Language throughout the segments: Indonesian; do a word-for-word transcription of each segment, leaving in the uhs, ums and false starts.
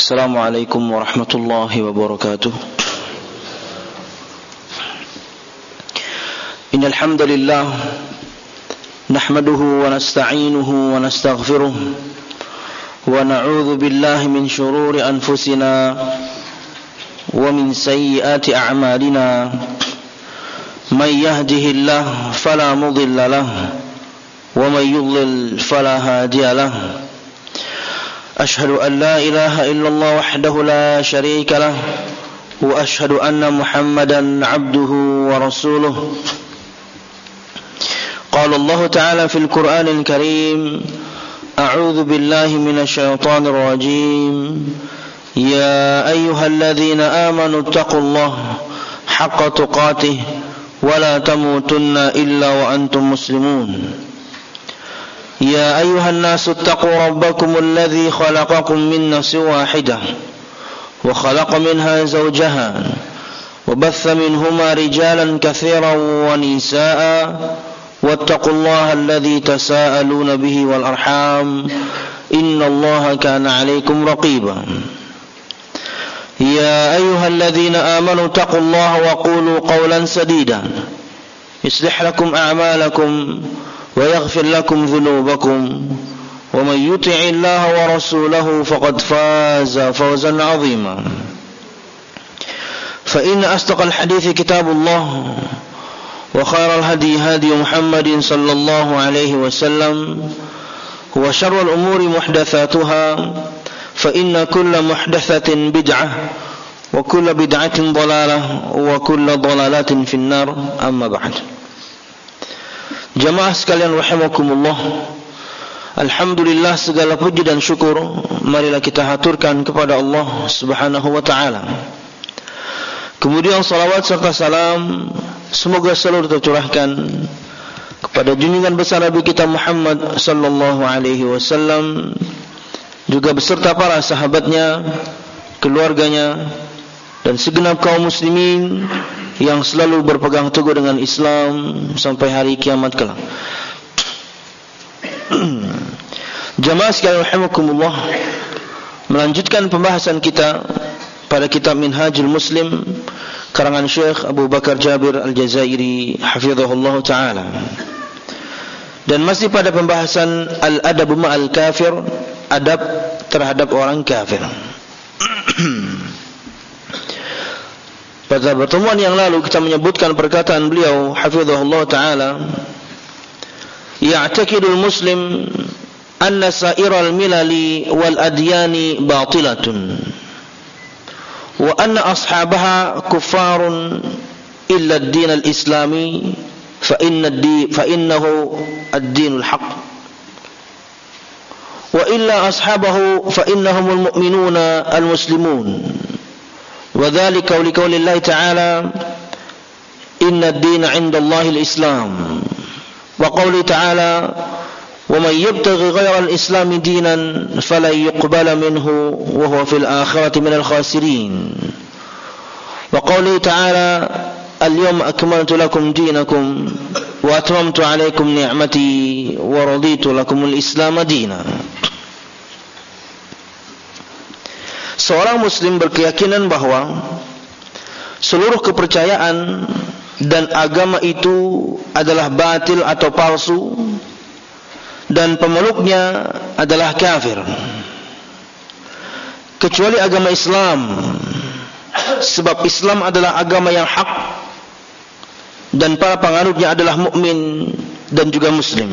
Assalamualaikum warahmatullahi wabarakatuh. Innal hamdalillah nahmaduhu wa nasta'inuhu wa nastaghfiruh wa na'udzu billahi min shururi anfusina wa min sayyiati a'malina. May yahdihillahu fala mudilla lahu wa may yudlil fala hadiya lahu. أشهد أن لا إله إلا الله وحده لا شريك له وأشهد أن محمدا عبده ورسوله. قال الله تعالى في القرآن الكريم: أعوذ بالله من الشيطان الرجيم. يا أيها الذين آمنوا اتقوا الله حق تقاته ولا تموتن إلا وأنتم مسلمون. يا أيها الناس اتقوا ربكم الذي خلقكم من نفس واحدة وخلق منها زوجها وبث منهما رجالا كثيرا ونساء واتقوا الله الذي تساءلون به والأرحام إن الله كان عليكم رقيبا. يا أيها الذين آمنوا اتقوا الله وقولوا قولا سديدا يصلح لكم أعمالكم ويغفر لكم ذنوبكم ومن يطع الله ورسوله فقد فاز فوزا عظيما. فإن أصدق الحديث كتاب الله وخير الهدي هدي محمد صلى الله عليه وسلم وشر الأمور محدثاتها فإن كل محدثة بدعة وكل بدعة ضلالة وكل ضلالة في النار. أما بعد. Jamaah sekalian rahimakumullah, alhamdulillah segala puji dan syukur marilah kita haturkan kepada Allah Subhanahu wa taala. Kemudian salawat serta salam semoga selalu tercurahkan kepada junjungan besar Nabi kita Muhammad sallallahu alaihi wasallam, juga beserta para sahabatnya, keluarganya dan segenap kaum muslimin yang selalu berpegang teguh dengan Islam sampai hari kiamat kelak. Jamaah sekalian rahimakumullah, melanjutkan pembahasan kita pada kitab Minhajul Muslim karangan Syekh Abu Bakar Jabir Al-Jazairi hafizahullah ta'ala, dan masih pada pembahasan Al-Adabu Ma'al Kafir, adab terhadap orang kafir. Pada pertemuan yang lalu kita menyebutkan perkataan beliau hafizahullah ta'ala, ya'taqidul muslim anna sa'iral milali wal adyani batilatun wa anna ashabaha kuffarun illa ad-din al-islami fa inna ad-din fa innahu ad-dinul haqq wa illa ashabahu fa innahumul mu'minuna al-muslimun. وذلك لقول الله تعالى إن الدين عند الله الإسلام، وقوله تعالى ومن يبتغي غير الإسلام دينا فلن يقبل منه وهو في الآخرة من الخاسرين، وقوله تعالى اليوم أكملت لكم دينكم وأتممت عليكم نعمتي ورضيت لكم الإسلام دينا. Seorang muslim berkeyakinan bahwa seluruh kepercayaan dan agama itu adalah batil atau palsu, dan pemeluknya adalah kafir, kecuali agama Islam, sebab Islam adalah agama yang hak dan para penganutnya adalah mukmin dan juga muslim.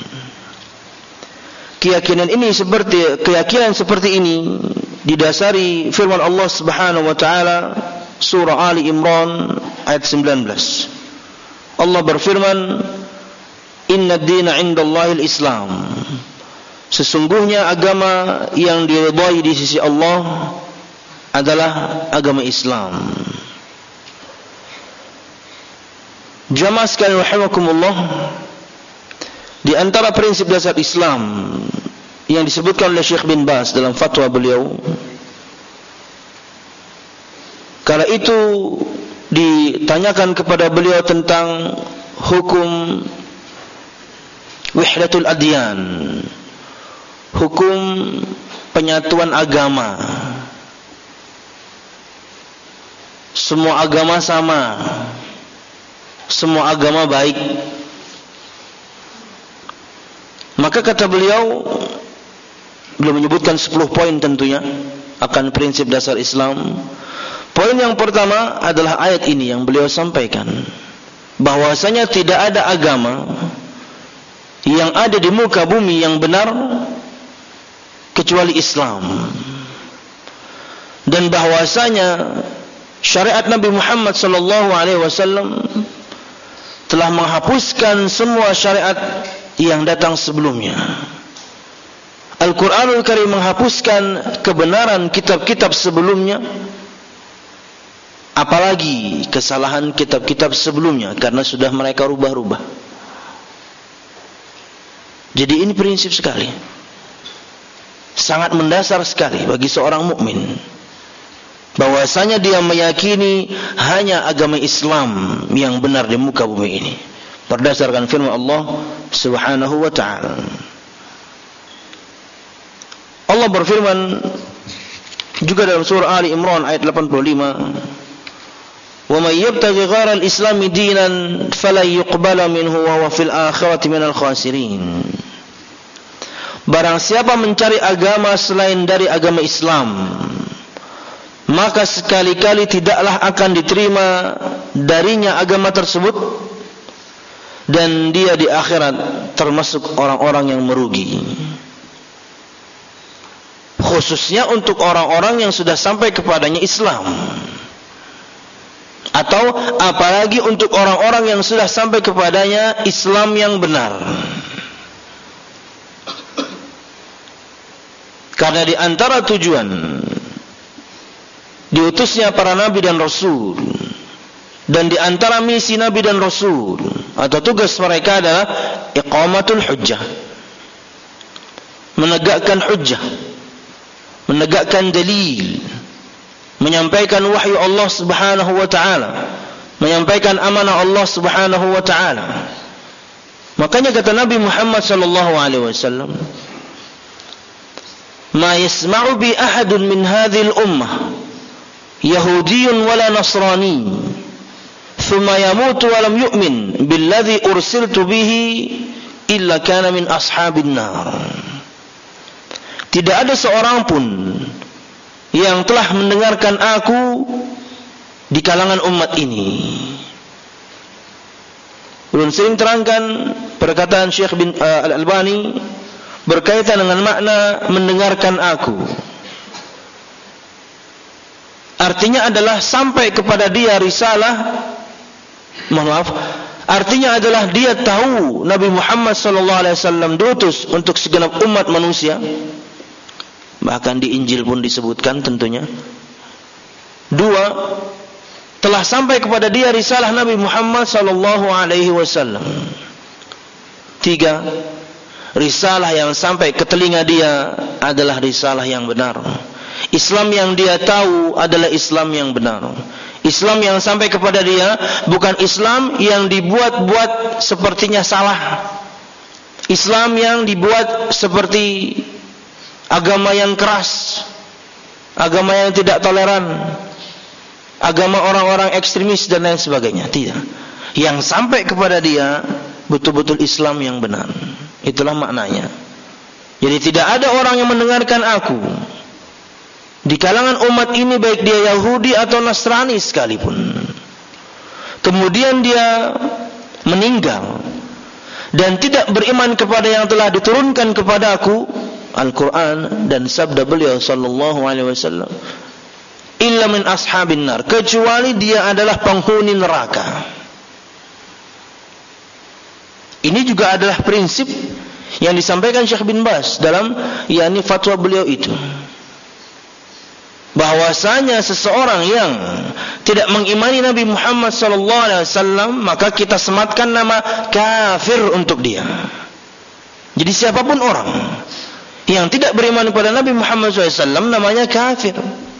Keyakinan ini seperti keyakinan seperti ini didasari firman Allah Subhanahu wa taala surah Ali Imran ayat sembilan belas. Allah berfirman, "Inna ad-dina 'indallahil Islam." Sesungguhnya agama yang diridhai di sisi Allah adalah agama Islam. Jamaah sekalian rahimakumullah, di antara prinsip dasar Islam yang disebutkan oleh Syekh bin Baz dalam fatwa beliau, kala itu ditanyakan kepada beliau tentang hukum wahdatul adyan, hukum penyatuan agama, semua agama sama, semua agama baik. Maka kata beliau, beliau menyebutkan sepuluh poin tentunya akan prinsip dasar Islam. Poin yang pertama adalah ayat ini yang beliau sampaikan, bahwasanya tidak ada agama yang ada di muka bumi yang benar kecuali Islam, dan bahwasanya syariat Nabi Muhammad sallallahu alaihi wasallam telah menghapuskan semua syariat yang datang sebelumnya. Al-Quranul Karim menghapuskan kebenaran kitab-kitab sebelumnya, apalagi kesalahan kitab-kitab sebelumnya, karena sudah mereka rubah-rubah. Jadi ini prinsip sekali, sangat mendasar sekali bagi seorang mukmin, bahwasanya dia meyakini hanya agama Islam yang benar di muka bumi ini, berdasarkan firman Allah Subhanahu wa ta'ala. Allah berfirman juga dalam surah Ali Imran ayat delapan puluh lima, "Wa may yabtaghi ghayra al-islam dinan falan yuqbala minhu wa huwa fil akhirati minal khasirin." Barang siapa mencari agama selain dari agama Islam, maka sekali-kali tidaklah akan diterima darinya agama tersebut, dan dia di akhirat termasuk orang-orang yang merugi. Khususnya untuk orang-orang yang sudah sampai kepadanya Islam, atau apalagi untuk orang-orang yang sudah sampai kepadanya Islam yang benar. Karena di antara tujuan diutusnya para nabi dan rasul, dan di antara misi nabi dan rasul atau tugas mereka adalah iqamatul hujjah, menegakkan hujjah, menegakkan dalil, menyampaikan wahyu Allah Subhanahu wa ta'ala, menyampaikan amanah Allah Subhanahu wa ta'ala. Makanya kata Nabi Muhammad sallallahu alaihi wasallam, "Ma yasma'u bi ahadun min hadhil ummah Yahudiyyun wala Nasrani thumma yamutu wa lam yu'min billadhi ursiltu bihi illa kana min ashabin nar." Tidak ada seorang pun yang telah mendengarkan aku di kalangan umat ini. Ulun sering terangkan perkataan Syekh bin uh, Al-Albani berkaitan dengan makna mendengarkan aku. Artinya adalah sampai kepada dia risalah, maaf, artinya adalah dia tahu Nabi Muhammad sallallahu alaihi wasallam diutus untuk segenap umat manusia. Bahkan di Injil pun disebutkan tentunya. Dua, telah sampai kepada dia risalah Nabi Muhammad sallallahu alaihi wasallam. Tiga, risalah yang sampai ke telinga dia adalah risalah yang benar. Islam yang dia tahu adalah Islam yang benar. Islam yang sampai kepada dia bukan Islam yang dibuat-buat sepertinya salah. Islam yang dibuat seperti agama yang keras, agama yang tidak toleran, agama orang-orang ekstremis dan lain sebagainya. Tidak. Yang sampai kepada dia betul-betul Islam yang benar. Itulah maknanya. Jadi tidak ada orang yang mendengarkan aku di kalangan umat ini, baik dia Yahudi atau Nasrani sekalipun, kemudian dia meninggal dan tidak beriman kepada yang telah diturunkan kepada aku, Al-Quran dan sabda beliau sallallahu alaihi wasallam, illa min ashabin nar, kecuali dia adalah penghuni neraka. Ini juga adalah prinsip yang disampaikan Syekh bin Baz dalam yakni fatwa beliau itu, bahwasanya seseorang yang tidak mengimani Nabi Muhammad sallallahu alaihi wasallam, maka kita sematkan nama kafir untuk dia. Jadi siapapun orang yang tidak beriman kepada Nabi Muhammad sallallahu alaihi wasallam namanya kafir.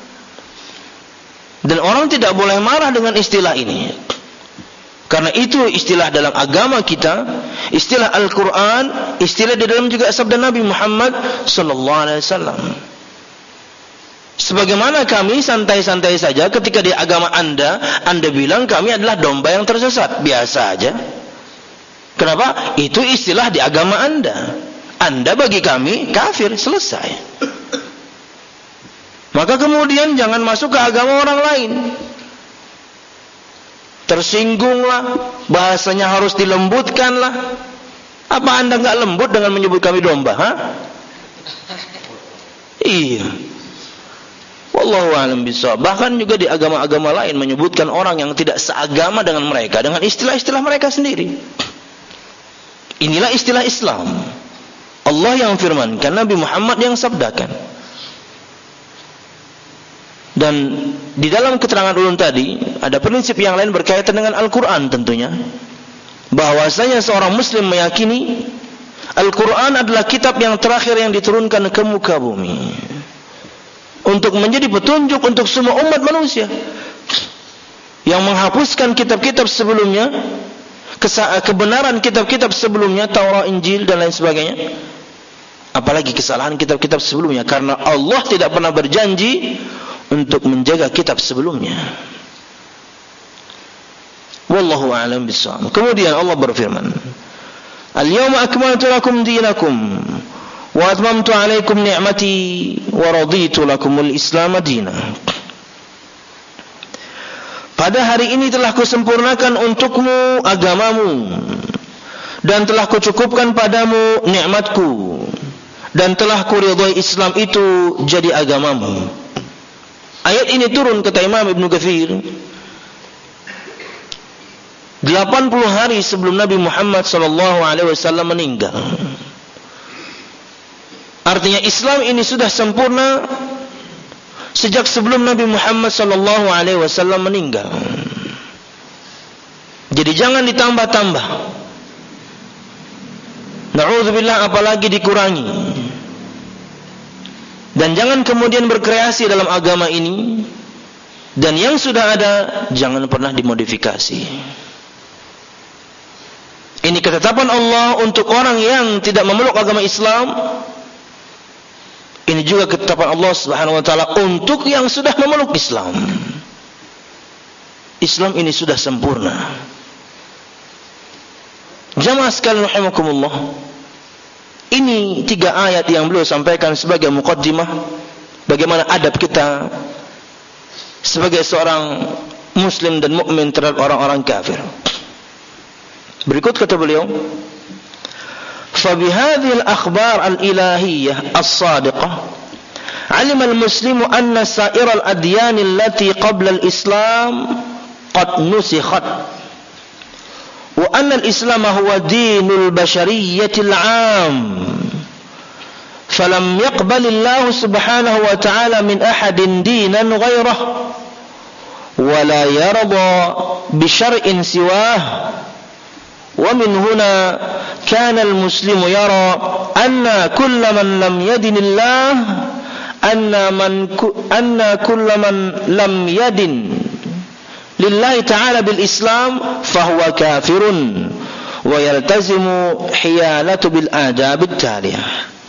Dan orang tidak boleh marah dengan istilah ini, karena itu istilah dalam agama kita, istilah Al-Quran, istilah di dalam juga sabda Nabi Muhammad sallallahu alaihi wasallam. Sebagaimana kami santai-santai saja ketika di agama Anda, Anda bilang kami adalah domba yang tersesat. Biasa aja. Kenapa? Itu istilah di agama Anda. Anda bagi kami kafir. Selesai. Maka kemudian jangan masuk ke agama orang lain. Tersinggunglah. Bahasanya harus dilembutkanlah. Apa Anda enggak lembut dengan menyebut kami domba? Ha? Iya. Wallahu a'lam bishawab. Bahkan juga di agama-agama lain menyebutkan orang yang tidak seagama dengan mereka dengan istilah-istilah mereka sendiri. Inilah istilah Islam. Allah yang firmankan, Nabi Muhammad yang sabdakan. Dan di dalam keterangan ulun tadi ada prinsip yang lain berkaitan dengan Al-Quran tentunya. Bahwasanya seorang muslim meyakini Al-Quran adalah kitab yang terakhir yang diturunkan ke muka bumi untuk menjadi petunjuk untuk semua umat manusia, yang menghapuskan kitab-kitab sebelumnya, kebenaran kitab-kitab sebelumnya, Taurat, Injil dan lain sebagainya, apalagi kesalahan kitab-kitab sebelumnya, karena Allah tidak pernah berjanji untuk menjaga kitab sebelumnya. Wallahu a'lam bishawab. Kemudian Allah berfirman, Al-yawma akmaltu lakum dinakum wa atmamtu alaikum ni'mati wa raditu lakumul Islam madina. Pada hari ini telah kusempurnakan untukmu agamamu dan telah kucukupkan padamu nikmatku dan telah kuridhai Islam itu jadi agamamu. Ayat ini turun kata Imam Ibnu Katsir delapan puluh hari sebelum Nabi Muhammad sallallahu alaihi wasallam meninggal. Artinya Islam ini sudah sempurna sejak sebelum Nabi Muhammad sallallahu alaihi wasallam meninggal. Jadi jangan ditambah-tambah. Na'udzubillah, apalagi dikurangi. Dan jangan kemudian berkreasi dalam agama ini. Dan yang sudah ada jangan pernah dimodifikasi. Ini ketetapan Allah untuk orang yang tidak memeluk agama Islam. Ini juga ketetapan Allah Subhanahu wa taala untuk yang sudah memeluk Islam. Islam ini sudah sempurna. Jamaah sekalian rahimakumullah. Ini tiga ayat yang beliau sampaikan sebagai muqaddimah bagaimana adab kita sebagai seorang muslim dan mukmin terhadap orang-orang kafir. Berikut kata beliau, فبهذه الأخبار الإلهية الصادقة علم المسلم أن سائر الأديان التي قبل الإسلام قد نسخت وأن الإسلام هو دين البشرية العام فلم يقبل الله سبحانه وتعالى من أحد دينا غيره ولا يرضى بشرع سواه. ومن هنا كان المسلم يرى أن كل من لم يدن الله أن من أن كل من لم يدن لله تعالى بالإسلام فهو كافر ويلتزم حيالة بالآداب التالية.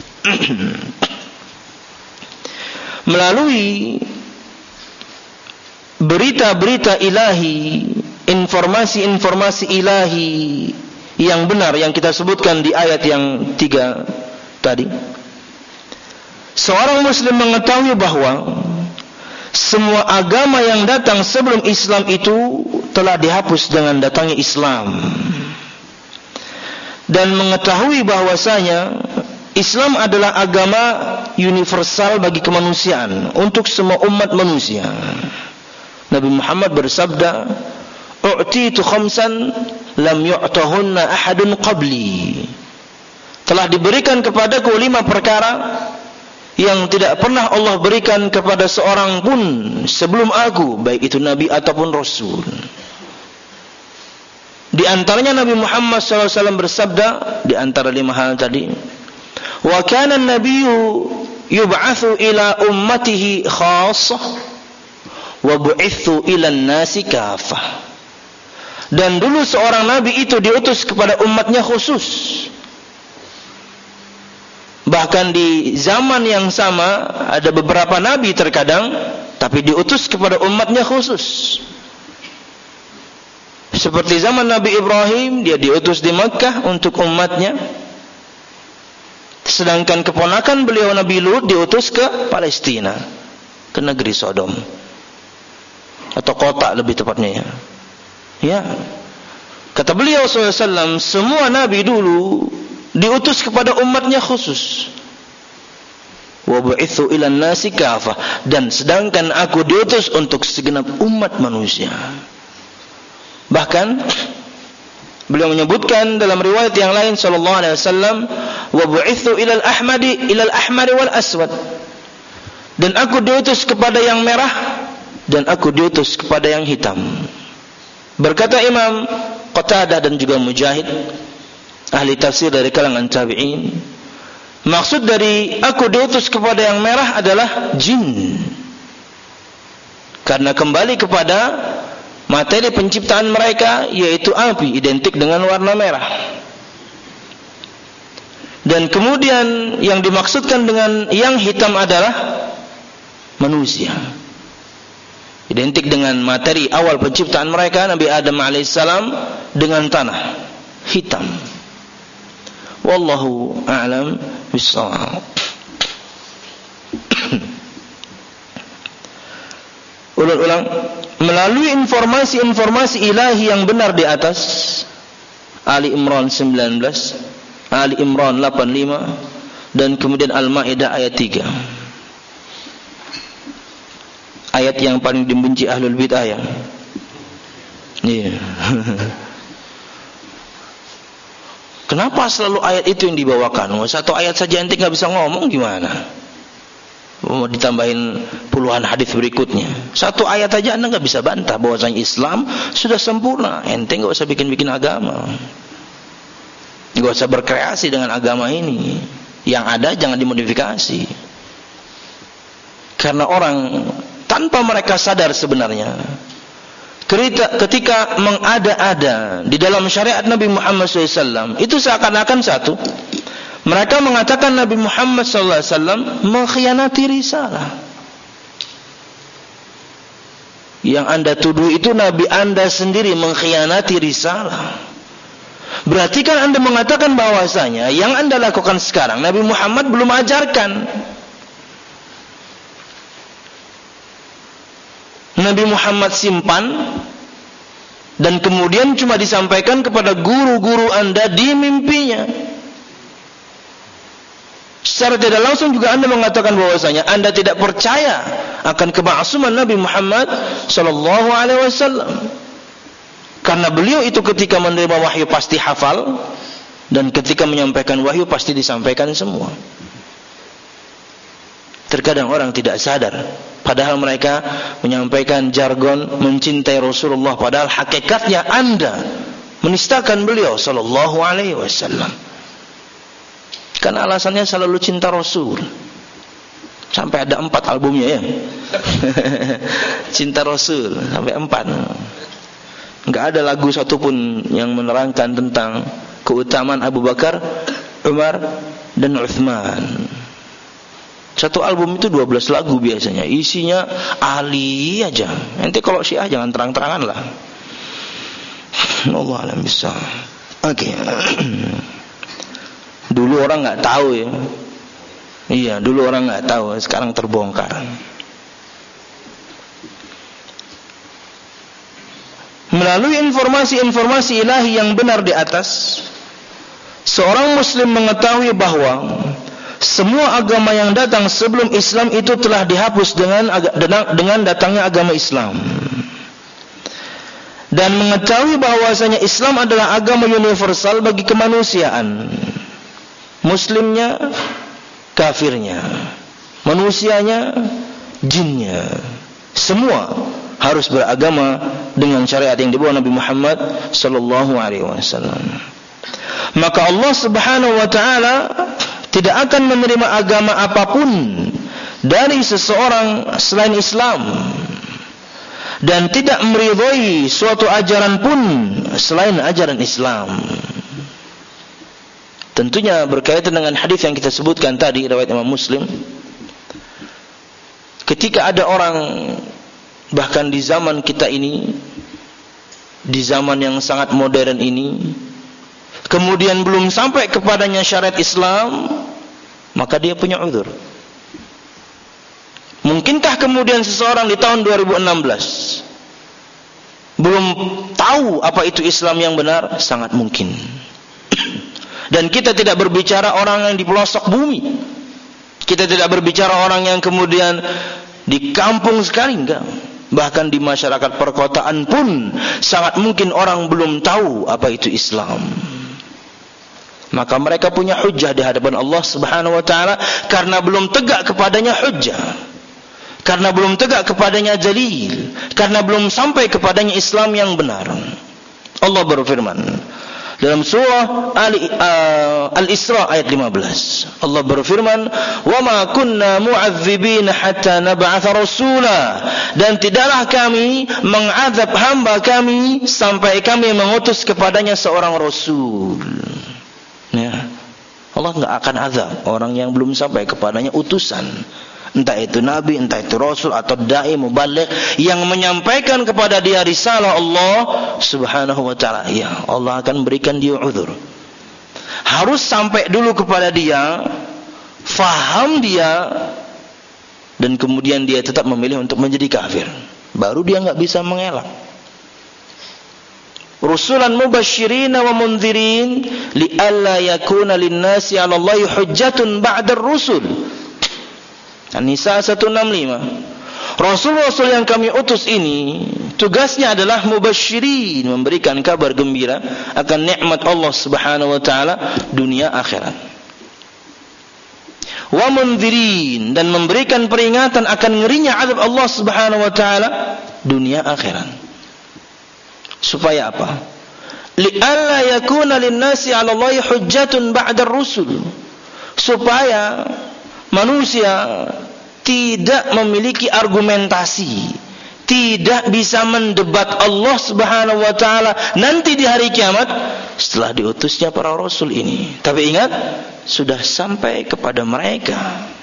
Melalui berita-berita ilahi, informasi-informasi ilahi yang benar yang kita sebutkan di ayat yang tiga tadi, seorang muslim mengetahui bahwa semua agama yang datang sebelum Islam itu telah dihapus dengan datangnya Islam, dan mengetahui bahwasanya Islam adalah agama universal bagi kemanusiaan untuk semua umat manusia. Nabi Muhammad bersabda, "U'titu khamsan lam yu'tahunna ahadun qabli." Telah diberikan kepadaku lima perkara yang tidak pernah Allah berikan kepada seorang pun sebelum aku, baik itu nabi ataupun rasul. Di antaranya Nabi Muhammad shallallahu alaihi wasallam bersabda, di antara lima hal tadi, "Wa kana an-nabiyyu yub'atsu ila ummatihi khassah wa bu'itsu ila an-nasi kaffah." Dan dulu seorang nabi itu diutus kepada umatnya khusus. Bahkan di zaman yang sama ada beberapa nabi terkadang, tapi diutus kepada umatnya khusus. Seperti zaman Nabi Ibrahim, dia diutus di Makkah untuk umatnya. Sedangkan keponakan beliau Nabi Lut diutus ke Palestina, ke negeri Sodom, atau kota lebih tepatnya ya. Ya. Kata beliau sallallahu alaihi wasallam, semua nabi dulu diutus kepada umatnya khusus. Wa bu'itsu ilan nasi kafah, dan sedangkan aku diutus untuk segenap umat manusia. Bahkan beliau menyebutkan dalam riwayat yang lain sallallahu alaihi wasallam, wa bu'itsu ilal ahmadi ilal ahmari wal aswad, dan aku diutus kepada yang merah dan aku diutus kepada yang hitam. Berkata Imam Qatadah dan juga Mujahid, ahli tafsir dari kalangan tabi'in, maksud dari aku diutus kepada yang merah adalah jin, karena kembali kepada materi penciptaan mereka, yaitu api, identik dengan warna merah. Dan kemudian yang dimaksudkan dengan yang hitam adalah manusia, identik dengan materi awal penciptaan mereka, Nabi Adam alaihissalam, dengan tanah hitam. Wallahu a'lam bishawab. Ulang-ulang, melalui informasi-informasi ilahi yang benar di atas, Ali Imran sembilan belas, Ali Imran delapan puluh lima, dan kemudian Al-Maidah ayat tiga. Ayat yang paling dibenci ahlul bid'ah ya. Iya. Kenapa selalu ayat itu yang dibawakan? Satu ayat saja ente nggak bisa ngomong gimana? Mau ditambahin puluhan hadis berikutnya. Satu ayat aja anda nggak bisa bantah bahwasanya Islam sudah sempurna. Ente nggak usah bikin-bikin agama. Nggak usah berkreasi dengan agama ini. Yang ada jangan dimodifikasi. Karena orang tanpa mereka sadar sebenarnya, ketika, ketika mengada-ada di dalam syariat Nabi Muhammad shallallahu alaihi wasallam, itu seakan-akan satu, mereka mengatakan Nabi Muhammad shallallahu alaihi wasallam mengkhianati risalah. Yang anda tuduh itu Nabi anda sendiri mengkhianati risalah. Berarti kan anda mengatakan bahwasanya yang anda lakukan sekarang Nabi Muhammad belum ajarkan. Nabi Muhammad simpan dan kemudian cuma disampaikan kepada guru-guru anda di mimpinya. Secara tidak langsung juga anda mengatakan bahwasanya anda tidak percaya akan kema'suman Nabi Muhammad sallallahu alaihi wasallam. Karena beliau itu ketika menerima wahyu pasti hafal, dan ketika menyampaikan wahyu pasti disampaikan semua. Terkadang orang tidak sadar, padahal mereka menyampaikan jargon mencintai Rasulullah, padahal hakikatnya anda menistakan beliau sallallahu alaihi wasallam. Karena alasannya selalu cinta Rasul. Sampai ada empat albumnya ya. Cinta Rasul sampai empat. Enggak ada lagu satupun yang menerangkan tentang keutamaan Abu Bakar, Umar, dan Uthman. Satu album itu dua belas lagu biasanya. Isinya Ali aja. Nanti kalau Syiah jangan terang-terangan lah. Allah alam bisa. Oke. Dulu orang nggak tahu ya. Iya, dulu orang nggak tahu. Sekarang terbongkar. Melalui informasi-informasi ilahi yang benar di atas, seorang muslim mengetahui bahwa semua agama yang datang sebelum Islam itu telah dihapus dengan dengan datangnya agama Islam. Dan mengetahui bahwasanya Islam adalah agama universal bagi kemanusiaan. Muslimnya, kafirnya, manusianya, jinnya, semua harus beragama dengan syariat yang dibawa Nabi Muhammad sallallahu alaihi wasallam. Maka Allah Subhanahu wa taala tidak akan menerima agama apapun dari seseorang selain Islam, dan tidak meridhai suatu ajaran pun selain ajaran Islam. Tentunya berkaitan dengan hadis yang kita sebutkan tadi riwayat Imam Muslim. Ketika ada orang, bahkan di zaman kita ini, di zaman yang sangat modern ini, kemudian belum sampai kepadanya syariat Islam, maka dia punya uzur. Mungkinkah kemudian seseorang di tahun dua ribu enam belas belum tahu apa itu Islam yang benar? Sangat mungkin. Dan kita tidak berbicara orang yang di pelosok bumi. Kita tidak berbicara orang yang kemudian di kampung sekali, enggak. Bahkan di masyarakat perkotaan pun sangat mungkin orang belum tahu apa itu Islam. Maka mereka punya hujjah di hadapan Allah Subhanahu wa taala karena belum tegak kepadanya hujjah. Karena belum tegak kepadanya dalil, karena belum sampai kepadanya Islam yang benar. Allah berfirman dalam surah Al-Isra ayat lima belas. Allah berfirman, "Wa ma kunna mu'adzibina hatta nab'atha rasula." Dan tidaklah kami mengazab hamba kami sampai kami mengutus kepadanya seorang rasul. Ya. Allah enggak akan azab orang yang belum sampai kepadanya utusan. Entah itu nabi, entah itu rasul atau dai mubaligh yang menyampaikan kepada dia risalah Allah Subhanahu wa taala. Ya, Allah akan berikan dia uzur. Harus sampai dulu kepada dia, faham dia, dan kemudian dia tetap memilih untuk menjadi kafir. Baru dia enggak bisa mengelak. Rusulan mubasysyirin wa mundzirin li'alla yakuna lin-nasi 'ala Allahi hujjatun ba'da ar-rusul. An-Nisa seratus enam puluh lima. Rasul-rasul yang kami utus ini tugasnya adalah mubasysyirin, memberikan kabar gembira akan nikmat Allah Subhanahu wa taala dunia akhirat. Wa mundzirin, dan memberikan peringatan akan ngerinya azab Allah Subhanahu wa taala dunia akhirat. Supaya apa? Li'alla yakuna lin-nasi 'ala Allahi hujjatun ba'da ar-rusul. Supaya manusia tidak memiliki argumentasi, tidak bisa mendebat Allah Subhanahu wa taala nanti di hari kiamat setelah diutusnya para rasul ini. Tapi ingat, sudah sampai kepada mereka.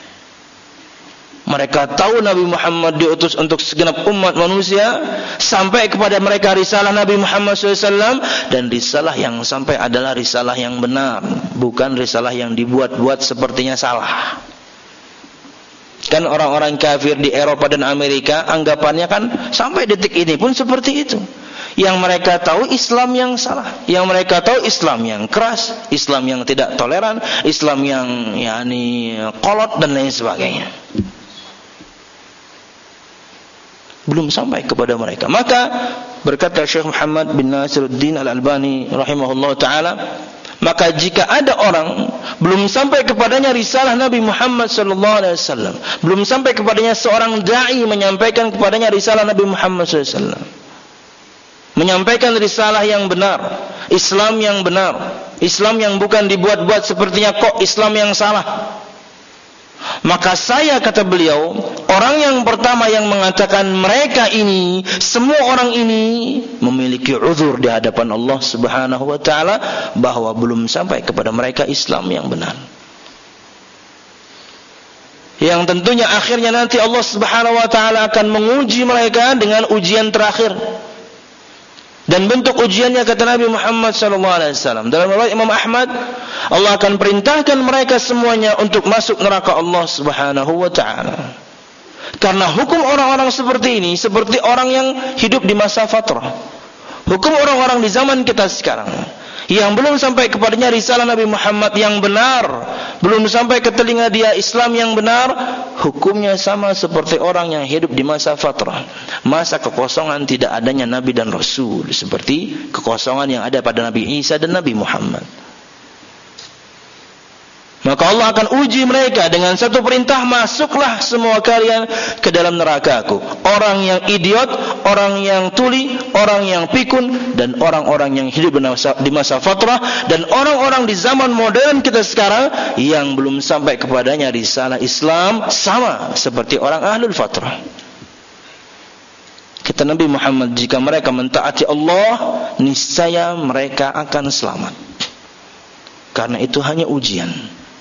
Mereka tahu Nabi Muhammad diutus untuk segenap umat manusia, sampai kepada mereka risalah Nabi Muhammad shallallahu alaihi wasallam, dan risalah yang sampai adalah risalah yang benar, bukan risalah yang dibuat-buat sepertinya salah. Kan orang-orang kafir di Eropa dan Amerika anggapannya kan sampai detik ini pun seperti itu. Yang mereka tahu Islam yang salah, yang mereka tahu Islam yang keras, Islam yang tidak toleran, Islam yang yakni kolot dan lain sebagainya. Belum sampai kepada mereka. Maka berkata Syekh Muhammad bin Nasiruddin Al-Albani rahimahullah taala, maka jika ada orang belum sampai kepadanya risalah Nabi Muhammad sallallahu alaihi wasallam, belum sampai kepadanya seorang dai menyampaikan kepadanya risalah Nabi Muhammad sallallahu alaihi wasallam, menyampaikan risalah yang benar, Islam yang benar, Islam yang bukan dibuat-buat sepertinya kok Islam yang salah, maka saya, kata beliau, orang yang pertama yang mengatakan mereka ini, semua orang ini memiliki uzur di hadapan Allah Subhanahu wa taala bahwa belum sampai kepada mereka Islam yang benar. Yang tentunya akhirnya nanti Allah Subhanahu wa taala akan menguji mereka dengan ujian terakhir. Dan bentuk ujiannya, kata Nabi Muhammad sallallahu alaihi wasallam dalam riwayat Imam Ahmad, Allah akan perintahkan mereka semuanya untuk masuk neraka Allah Subhanahu wa taala. Karena hukum orang-orang seperti ini seperti orang yang hidup di masa fatrah. Hukum orang-orang di zaman kita sekarang yang belum sampai kepadanya risalah Nabi Muhammad yang benar, belum sampai ke telinga dia Islam yang benar, hukumnya sama seperti orang yang hidup di masa fatrah, masa kekosongan tidak adanya Nabi dan Rasul, seperti kekosongan yang ada pada Nabi Isa dan Nabi Muhammad. Maka Allah akan uji mereka dengan satu perintah, masuklah semua kalian ke dalam neraka-Ku. Orang yang idiot, orang yang tuli, orang yang pikun, dan orang-orang yang hidup di masa fatrah, dan orang-orang di zaman modern kita sekarang yang belum sampai kepadanya risalah Islam, sama seperti orang ahlul fatrah. Kata Nabi Muhammad, jika mereka mentaati Allah, niscaya mereka akan selamat. karena itu hanya ujian.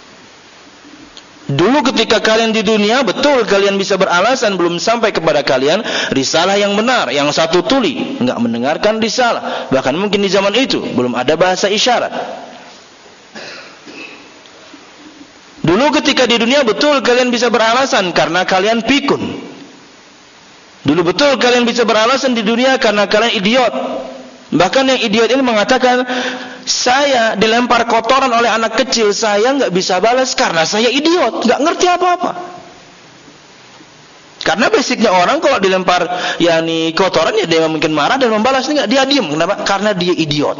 Dulu ketika kalian di dunia, betul kalian bisa beralasan belum sampai kepada kalian risalah yang benar, yang satu tuli, enggak mendengarkan risalah. Bahkan mungkin di zaman itu belum ada bahasa isyarat. Dulu ketika di dunia, betul kalian bisa beralasan karena kalian pikun. Dulu betul kalian bisa beralasan di dunia karena kalian idiot. Bahkan yang idiot ini mengatakan, saya dilempar kotoran oleh anak kecil, saya nggak bisa balas karena saya idiot, nggak ngerti apa-apa. Karena basicnya orang kalau dilempar yakni kotoran, ya dia mungkin marah dan membalas, nggak, dia diam. Kenapa? Karena dia idiot.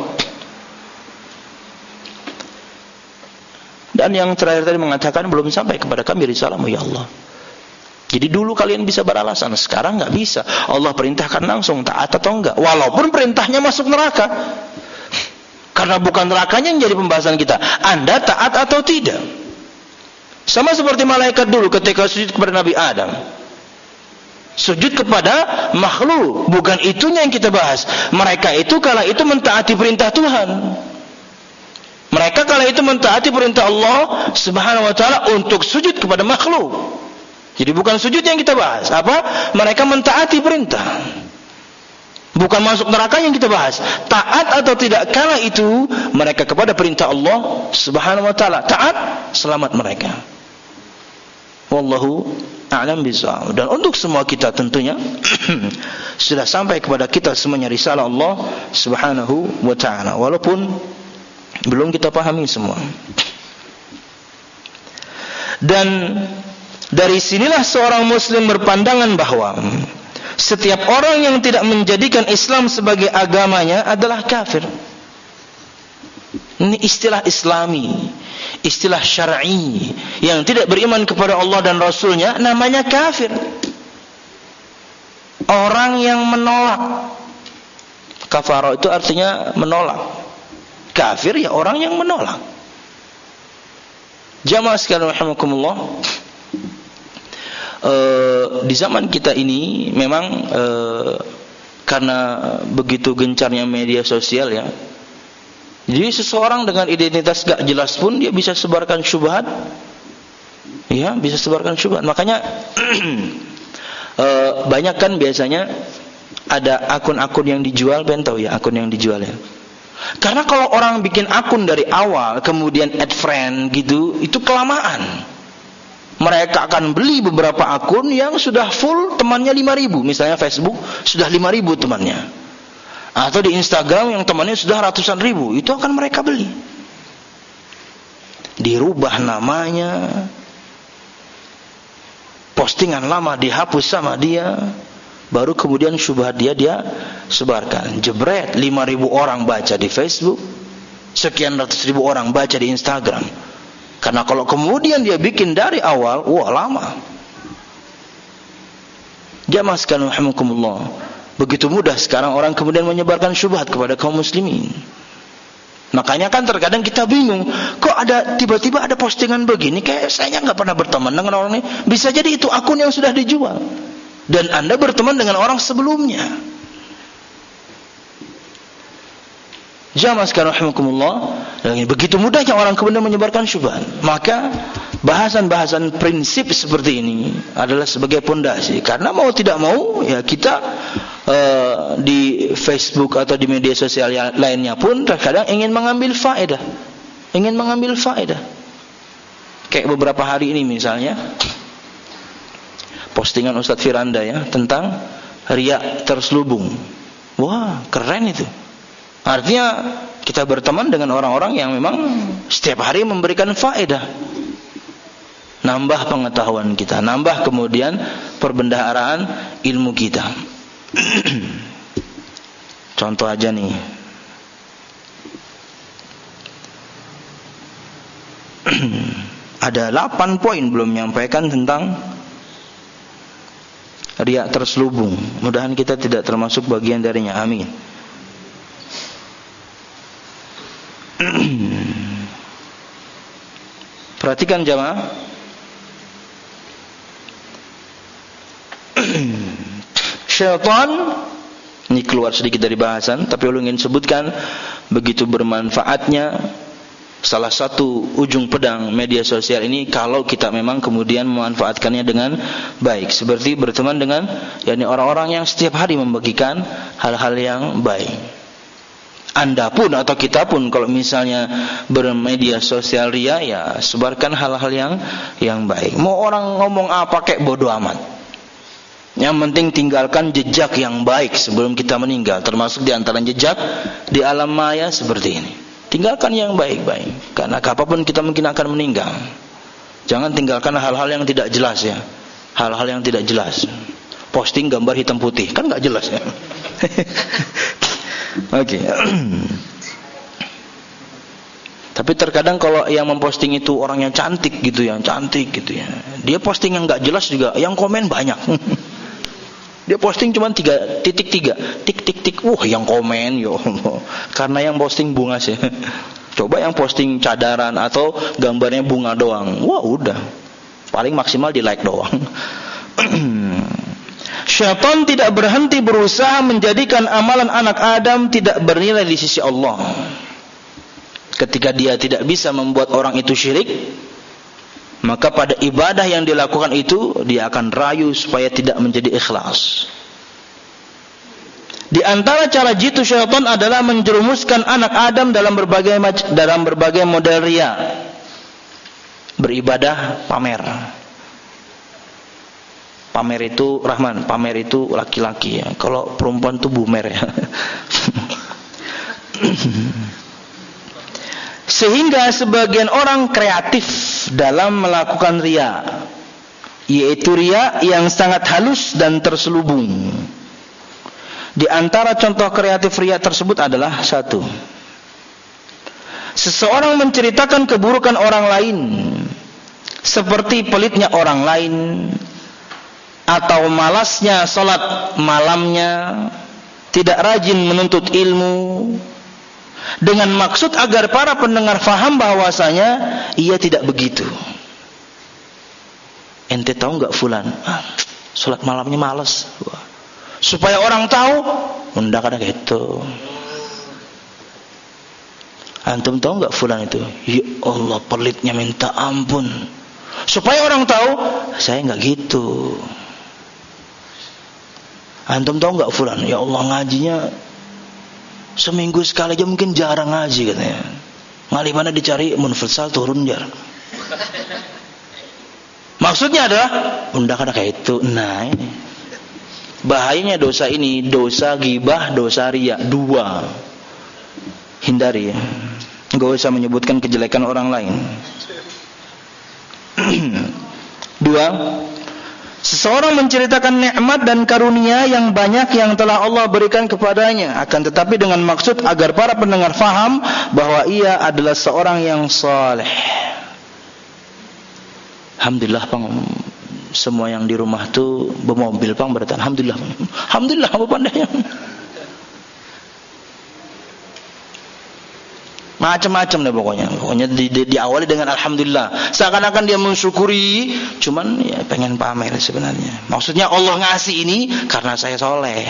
Dan yang terakhir tadi mengatakan, belum sampai kepada kami risalahmu ya Allah. Jadi dulu kalian bisa beralasan, sekarang nggak bisa. Allah perintahkan langsung, taat atau enggak, walaupun perintahnya masuk neraka. Karena bukan nerakanya yang jadi pembahasan kita, Anda taat atau tidak. Sama seperti malaikat dulu ketika sujud kepada Nabi Adam. Sujud kepada makhluk, bukan itunya yang kita bahas. Mereka itu kala itu mentaati perintah Tuhan. Mereka kala itu mentaati perintah Allah Subhanahu wa taala untuk sujud kepada makhluk. Jadi bukan sujud yang kita bahas. Apa? Mereka mentaati perintah. Bukan masuk neraka yang kita bahas. Taat atau tidak kala itu mereka kepada perintah Allah Subhanahu wa taala. Taat, selamat mereka. Wallahu a'lam bishawab. Dan untuk semua kita tentunya sudah sampai kepada kita semuanya risalah Allah Subhanahu wa taala. Walaupun belum kita pahami semua. Dan dari sinilah seorang muslim berpandangan bahwa setiap orang yang tidak menjadikan Islam sebagai agamanya adalah kafir. Ini istilah Islami, istilah syar'i. Yang tidak beriman kepada Allah dan Rasulnya namanya kafir. Orang yang menolak. Kafara itu artinya menolak. Kafir ya orang yang menolak. Jamaah sekalian rahimakumullah. Uh, di zaman kita ini memang uh, karena begitu gencarnya media sosial ya, jadi seseorang dengan identitas gak jelas pun dia bisa sebarkan syubhat, ya bisa sebarkan syubhat. Makanya uh, banyak kan biasanya ada akun-akun yang dijual, pengen tahu ya akun yang dijual ya. Karena kalau orang bikin akun dari awal kemudian add friend gitu, itu kelamaan. Mereka akan beli beberapa akun yang sudah full temannya lima ribu. Misalnya Facebook sudah lima ribu temannya. Atau di Instagram yang temannya sudah ratusan ribu. Itu akan mereka beli. Dirubah namanya. Postingan lama dihapus sama dia. Baru kemudian syubhat dia dia sebarkan. Jebret, lima ribu orang baca di Facebook. Sekian ratus ribu orang baca di Instagram. Karena kalau kemudian dia bikin dari awal, wah lama. Jamaah sekalian rahimakumullah. Begitu mudah sekarang orang kemudian menyebarkan syubhat kepada kaum muslimin. Makanya kan terkadang kita bingung, kok ada tiba-tiba ada postingan begini, kayak saya nggak pernah berteman dengan orang ini. Bisa jadi itu akun yang sudah dijual. Dan Anda berteman dengan orang sebelumnya. Jamaah sekalian rahimakumullah. Begitu mudahnya orang kemudian menyebarkan syubhat. Maka bahasan-bahasan prinsip seperti ini adalah sebagai pondasi. Karena mau tidak mau ya kita uh, di Facebook atau di media sosial lainnya pun terkadang ingin mengambil faedah. Ingin mengambil faedah. Kayak beberapa hari ini misalnya postingan Ustadz Firanda ya tentang riya terselubung. Wah, keren itu. Artinya kita berteman dengan orang-orang yang memang setiap hari memberikan faedah. Nambah pengetahuan kita, nambah kemudian perbendaharaan ilmu kita. Contoh aja nih. Ada delapan poin belum menyampaikan tentang riya terselubung. Mudah-mudahan kita tidak termasuk bagian darinya. Amin. Perhatikan jamaah. Syaitan, ini keluar sedikit dari bahasan, tapi ulun ingin sebutkan begitu bermanfaatnya salah satu ujung pedang media sosial ini kalau kita memang kemudian memanfaatkannya dengan baik, seperti berteman dengan yakni orang-orang yang setiap hari membagikan hal-hal yang baik. Anda pun atau kita pun kalau misalnya bermedia sosial ria, ya sebarkan hal-hal yang yang baik. Mau orang ngomong apa kayak bodoh amat, yang penting tinggalkan jejak yang baik sebelum kita meninggal, termasuk di antara jejak di alam maya seperti ini. Tinggalkan yang baik-baik, karena kapanpun kita mungkin akan meninggal. Jangan tinggalkan hal-hal yang tidak jelas ya, hal-hal yang tidak jelas. Posting gambar hitam putih, kan nggak jelas ya. Oke. Okay. Tapi terkadang kalau yang memposting itu orang yang cantik gitu, yang cantik gitu ya, dia posting yang nggak jelas juga, yang komen banyak. Dia posting cuma tiga titik tiga, tik tik tik, wah yang komen yo, karena yang posting bunga sih. Coba yang posting cadaran atau gambarnya bunga doang, wah udah, paling maksimal di like doang. Syaitan tidak berhenti berusaha menjadikan amalan anak Adam tidak bernilai di sisi Allah. Ketika dia tidak bisa membuat orang itu syirik, maka pada ibadah yang dilakukan itu dia akan rayu supaya tidak menjadi ikhlas. Di antara cara jitu syaitan adalah menjerumuskan anak Adam dalam berbagai dalam berbagai model riya. Beribadah pamer. Pamer itu Rahman, pamer itu laki-laki ya. Kalau perempuan itu bumer ya. Sehingga sebagian orang kreatif dalam melakukan riya, yaitu riya yang sangat halus dan terselubung. Di antara contoh kreatif riya tersebut adalah satu, seseorang menceritakan keburukan orang lain, seperti pelitnya orang lain, atau malasnya salat malamnya, tidak rajin menuntut ilmu, dengan maksud agar para pendengar faham bahwasanya ia tidak begitu. Ente tahu nggak fulan? Ah, salat malamnya malas. Wah. Supaya orang tahu, unda kadang gitu. Antum tahu nggak fulan itu? Ya Allah, pelitnya minta ampun. Supaya orang tahu, saya nggak gitu. Antum tahu nggak fulan? Ya Allah, ngajinya seminggu sekali aja mungkin jarang ngaji katanya. Ngalih mana dicari munfassal turun jar. Maksudnya adalah unda kada kayak itu. Nah ini bahayanya dosa ini, dosa ghibah, dosa riya, dua. Hindari ya. Enggak usah menyebutkan kejelekan orang lain. Dua, seseorang menceritakan nikmat dan karunia yang banyak yang telah Allah berikan kepadanya, akan tetapi dengan maksud agar para pendengar faham bahwa ia adalah seorang yang saleh. Alhamdulillah Bang, semua yang di rumah tuh bermobil Bang, berarti alhamdulillah. Alhamdulillah apa pandainya. Macam-macam deh pokoknya. Pokoknya di, di, diawali dengan alhamdulillah. Seakan-akan dia mensyukuri, cuman ya pengen pamer sebenarnya. Maksudnya Allah ngasih ini karena saya soleh.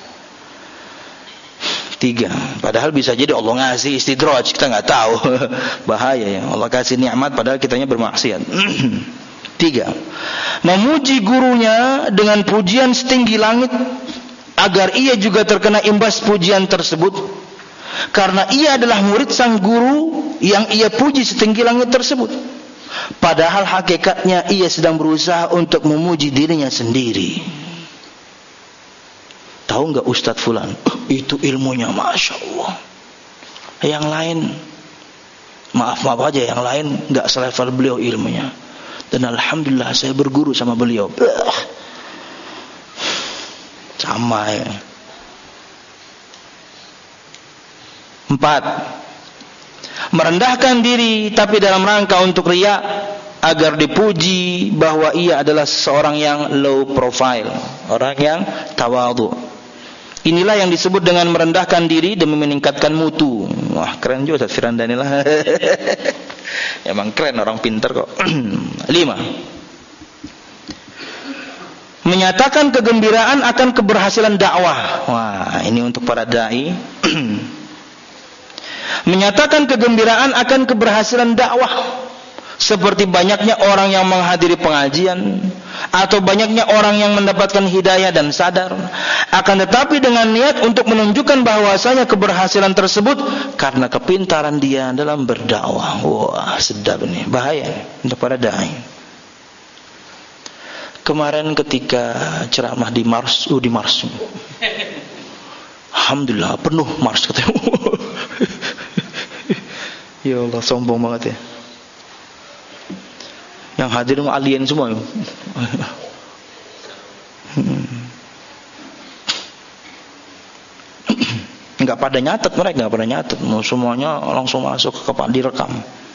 Tiga. Padahal bisa jadi Allah ngasih istidraj, kita nggak tahu. Bahaya ya. Allah kasih nikmat padahal kitanya bermaksiat. Tiga. Memuji gurunya dengan pujian setinggi langit agar ia juga terkena imbas pujian tersebut. Karena ia adalah murid sang guru yang ia puji setinggi langit tersebut. Padahal hakikatnya ia sedang berusaha untuk memuji dirinya sendiri. Tahu nggak Ustadz Fulan? Oh, itu ilmunya Masya Allah. Yang lain, maaf maaf aja, yang lain nggak selevel beliau ilmunya. Dan alhamdulillah saya berguru sama beliau. Bah. Sama ya. Empat, merendahkan diri tapi dalam rangka untuk riya agar dipuji bahwa ia adalah seorang yang low profile, orang yang tawadhu. Inilah yang disebut dengan merendahkan diri demi meningkatkan mutu. Wah, keren juga Ustaz Firandani lah. Emang keren, orang pintar kok. Lima, menyatakan kegembiraan akan keberhasilan dakwah. Wah, ini untuk para dai. menyatakan kegembiraan akan keberhasilan dakwah, seperti banyaknya orang yang menghadiri pengajian atau banyaknya orang yang mendapatkan hidayah dan sadar, akan tetapi dengan niat untuk menunjukkan bahwasanya keberhasilan tersebut karena kepintaran dia dalam berdakwah. Wah, sedap ini, bahaya untuk para dai. Kemarin ketika ceramah di Mars, oh di Mars, alhamdulillah penuh Mars katanya. Ya Allah, sombong banget ya. Yang hadir mau alien semua. Enggak pada nyatet mereka, enggak pada nyatet. Semuanya langsung masuk ke kepala, direkam.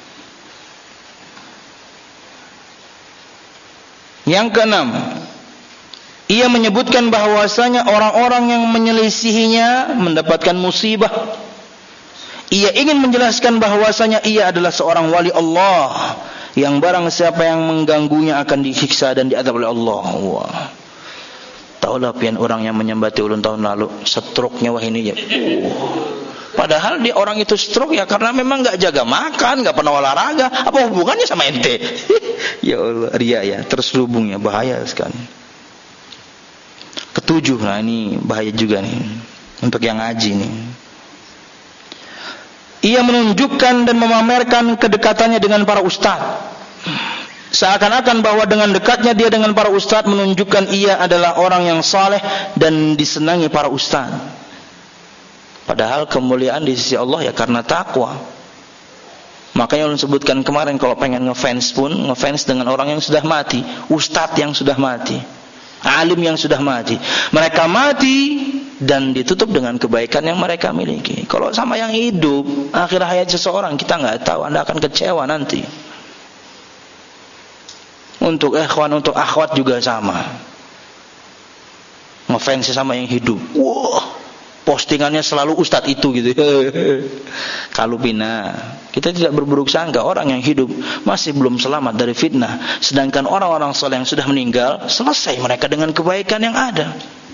Yang keenam, ia menyebutkan bahwasanya orang-orang yang menyelisihinya mendapatkan musibah. Ia ingin menjelaskan bahwasanya ia adalah seorang wali Allah, yang barang siapa yang mengganggunya akan disiksa dan diadab oleh Allah. Wah. Taulah pian orang yang menyembati ulun tahun lalu, stroke-nya wah ini ya. Uh. Padahal dia orang itu stroke ya karena memang enggak jaga makan, enggak pernah olahraga. Apa hubungannya sama ente? Ya Allah, ria ya, terselubung ya, bahaya sekali. Ketujuh, nah ini bahaya juga nih untuk yang ngaji nih. Ia menunjukkan dan memamerkan kedekatannya dengan para ustadz. Seakan-akan bahwa dengan dekatnya dia dengan para ustadz menunjukkan ia adalah orang yang saleh dan disenangi para ustadz. Padahal kemuliaan di sisi Allah ya karena takwa. Makanya ulun sebutkan kemarin, kalau pengen ngefans pun ngefans dengan orang yang sudah mati, ustadz yang sudah mati, alim yang sudah mati. Mereka mati dan ditutup dengan kebaikan yang mereka miliki. Kalau sama yang hidup, akhir hayat seseorang kita nggak tahu, Anda akan kecewa nanti. Untuk ikhwan, untuk akhwat juga sama. Ngefans sama yang hidup. Wah, postingannya selalu ustadz itu gitu. Kalau bina, kita tidak berburuk sangka orang yang hidup masih belum selamat dari fitnah, sedangkan orang-orang saleh yang sudah meninggal selesai mereka dengan kebaikan yang ada.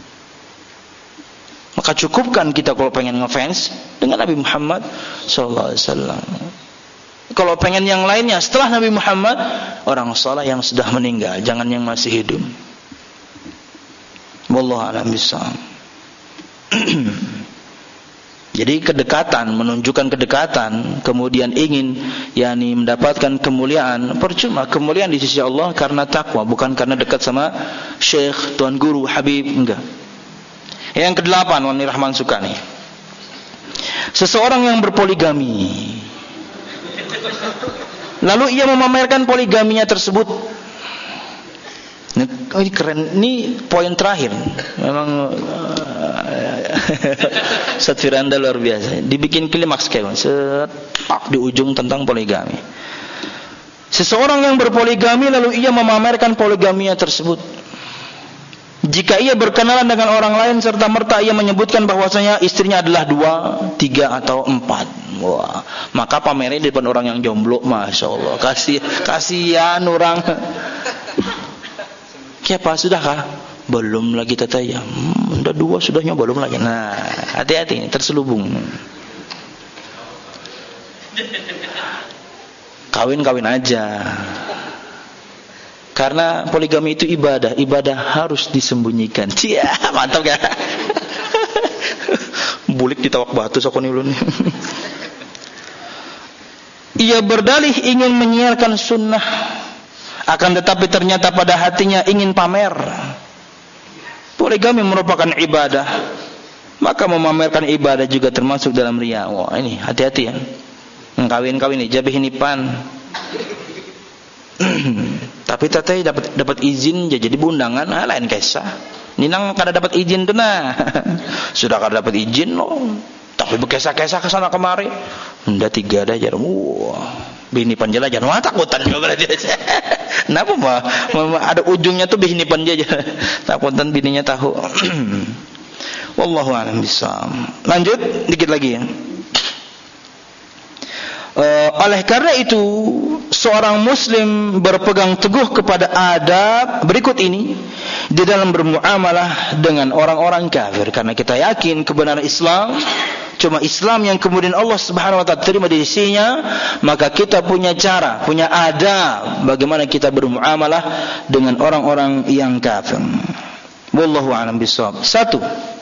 Maka cukupkan kita kalau pengen ngefans dengan Nabi Muhammad sallallahu alaihi wasallam. Kalau pengen yang lainnya setelah Nabi Muhammad, orang saleh yang sudah meninggal, jangan yang masih hidup. Wallahu a'lam bishawab. Jadi kedekatan, menunjukkan kedekatan, kemudian ingin yakni mendapatkan kemuliaan, percuma. Kemuliaan di sisi Allah karena takwa, bukan karena dekat sama syekh, tuan guru, habib, enggak. Yang kedelapan, Wani Rahman Sukani, seseorang yang berpoligami, lalu ia memamerkan poligaminya tersebut. Oh, ini keren, ini poin terakhir. Memang Ustaz Firanda luar biasa. Dibikin klimaks kayak setak di ujung tentang poligami. Seseorang yang berpoligami lalu ia memamerkan poligaminya tersebut. Jika ia berkenalan dengan orang lain serta merta ia menyebutkan bahwasanya istrinya adalah dua, tiga atau empat. Wah, maka pamerin di depan orang yang jomblo, masya Allah. Kasih, kasihan orang. Siapa sudahkah? Belum lagi tataya. Hmm, udah dua sudahnya belum lagi. Nah, hati-hati terselubung. Kawin-kawin aja. Karena poligami itu ibadah, ibadah harus disembunyikan. Cia, mantap gak? Bulik ditawak batu sokoni ulun. Ia berdalih ingin menyiarkan sunnah, akan tetapi ternyata pada hatinya ingin pamer. Poligami merupakan ibadah, maka memamerkan ibadah juga termasuk dalam riya. Wah, ini hati-hati ya. Ngkawin-kawin ini jabih nipan. Tapi tatay dapat dapat izin jadi bundangan, ah, lain kisah. Ninang kada dapat izin tuh nah. Sudah kada dapat izin loh. Tapi bekesah-kesah ke sana kemari. Nda tiga dah jar. Wah, bini panjala jar. Wah, takutan juga berarti. Kenapa mah? Ada ujungnya tuh bini panjala. Takutan bininya tahu. Wallahu a'lam bishawab. Lanjut dikit lagi ya. Uh, oleh karena itu seorang muslim berpegang teguh kepada adab berikut ini di dalam bermuamalah dengan orang-orang kafir, karena kita yakin kebenaran Islam cuma Islam yang kemudian Allah Subhanahu wa taala terima di sisinya, maka kita punya cara, punya adab bagaimana kita bermuamalah dengan orang-orang yang kafir. Wallahu a'lam bishawab. Satu,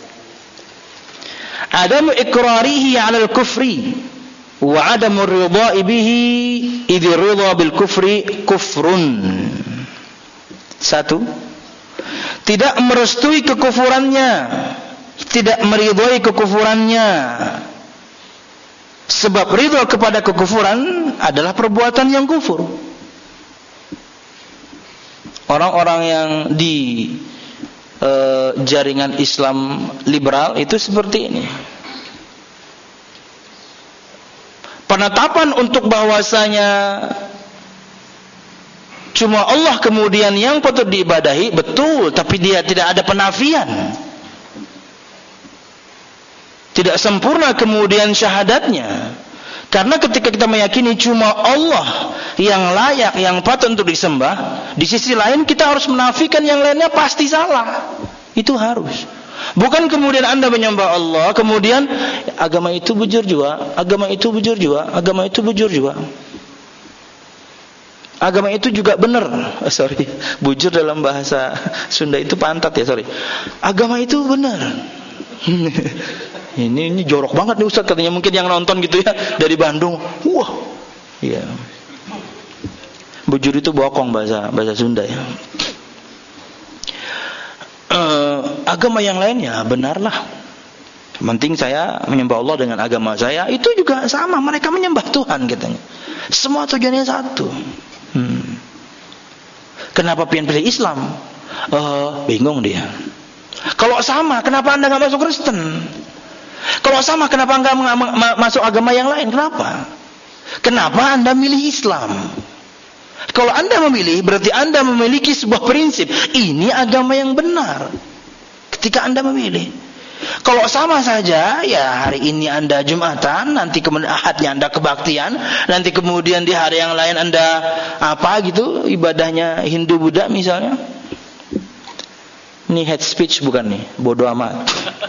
adamu iqrarihi 'ala al-kufri wa 'adamu ridha'i bihi idh ridha bil kufri kufrun. Satu, tidak merestui kekufurannya, tidak meridhai kekufurannya. Sebab ridha kepada kekufuran adalah perbuatan yang kufur. Orang-orang yang di e, jaringan Islam liberal itu seperti ini. Penetapan untuk bahwasanya cuma Allah kemudian yang patut diibadahi, betul, tapi dia tidak ada penafian. Tidak sempurna kemudian syahadatnya. Karena ketika kita meyakini cuma Allah yang layak, yang patut untuk disembah, di sisi lain kita harus menafikan yang lainnya pasti salah. Itu harus. Bukan kemudian Anda menyembah Allah, kemudian agama itu bujur juga, agama itu bujur juga, agama itu bujur juga. Agama itu juga benar. Oh, sorry, bujur dalam bahasa Sunda itu pantat ya, sorry. Agama itu benar. ini ini jorok banget nih Ustaz, katanya mungkin yang nonton gitu ya dari Bandung. Wah, iya. Bujur itu bokong bahasa bahasa Sunda ya. Uh, agama yang lainnya benarlah. Penting saya menyembah Allah dengan agama saya, itu juga sama. Mereka menyembah Tuhan katanya. Semua tujuannya satu. Hmm. Kenapa pian pilih Islam? Uh, bingung dia. Kalau sama, kenapa Anda nggak masuk Kristen? Kalau sama, kenapa nggak masuk agama yang lain? Kenapa? Kenapa Anda milih Islam? Kalau Anda memilih, berarti Anda memiliki sebuah prinsip. Ini agama yang benar. Ketika Anda memilih. Kalau sama saja, ya hari ini Anda Jumatan, nanti kemudian Ahadnya Anda kebaktian, nanti kemudian di hari yang lain Anda apa gitu, ibadahnya Hindu Buddha misalnya. Ini hate speech bukan nih, bodoh amat.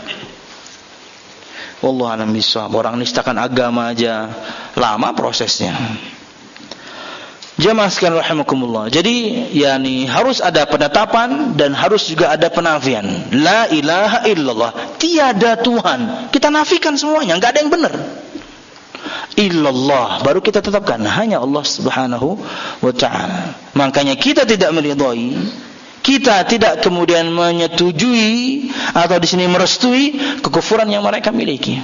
Wallahu a'lam bishawab. Orang nistakan agama aja lama prosesnya. Jamaah sekalian rahimakumullah. Jadi yakni harus ada penetapan dan harus juga ada penafian. La ilaha illallah, tiada Tuhan. Kita nafikan semuanya, enggak ada yang benar. Illallah, baru kita tetapkan hanya Allah Subhanahu wa taala. Makanya kita tidak meridhai, kita tidak kemudian menyetujui atau di sini merestui kekufuran yang mereka miliki.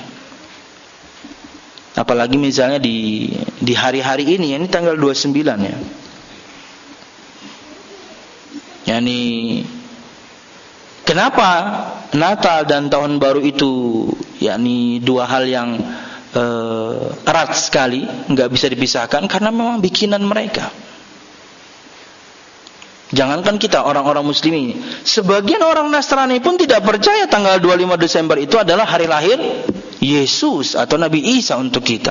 Apalagi misalnya di di hari-hari ini, ini tanggal dua puluh sembilan ya. Yani kenapa Natal dan Tahun Baru itu yakni dua hal yang uh, erat sekali, nggak bisa dipisahkan karena memang bikinan mereka. Jangankan kita orang-orang muslim ini, sebagian orang Nasrani pun tidak percaya tanggal dua puluh lima Desember itu adalah hari lahir Yesus atau Nabi Isa untuk kita.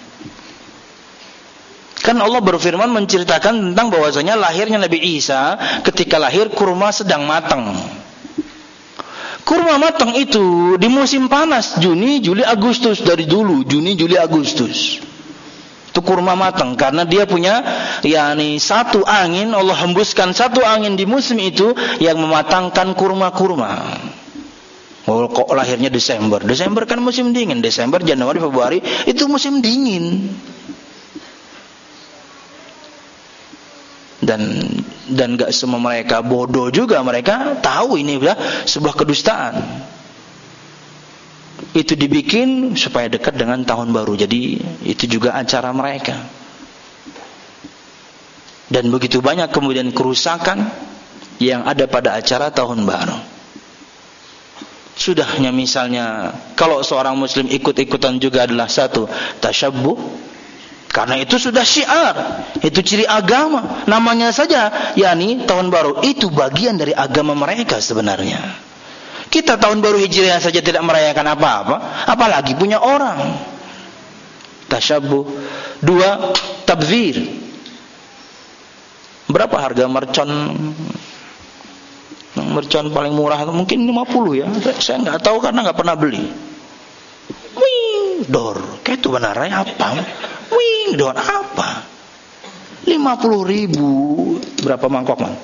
Kan Allah berfirman menceritakan tentang bahwasanya lahirnya Nabi Isa, ketika lahir kurma sedang matang. Kurma matang itu di musim panas, Juni, Juli, Agustus, dari dulu Juni, Juli, Agustus. Itu kurma matang karena dia punya yakni satu angin, Allah hembuskan satu angin di musim itu yang mematangkan kurma-kurma. Oh, kok lahirnya Desember? Desember kan musim dingin. Desember, Januari, Februari itu musim dingin. Dan dan enggak semua mereka bodoh juga, mereka tahu ini adalah sebuah kedustaan. Itu dibikin supaya dekat dengan tahun baru. Jadi itu juga acara mereka. Dan begitu banyak kemudian kerusakan yang ada pada acara tahun baru. Sudahnya misalnya kalau seorang muslim ikut-ikutan juga adalah satu tasyabbuh, karena itu sudah syiar, itu ciri agama. Namanya saja yakni tahun baru, itu bagian dari agama mereka sebenarnya. Kita tahun baru Hijriah saja tidak merayakan apa-apa, apalagi punya orang. Tasyabbuh. Dua, tabdzir. Berapa harga mercon? Mercon paling murah mungkin lima puluh ya. Saya enggak tahu karena enggak pernah beli. Wih, wing door. Kayak itu benarnya apa? Wing door apa? lima puluh ribu. Berapa mangkok, Man?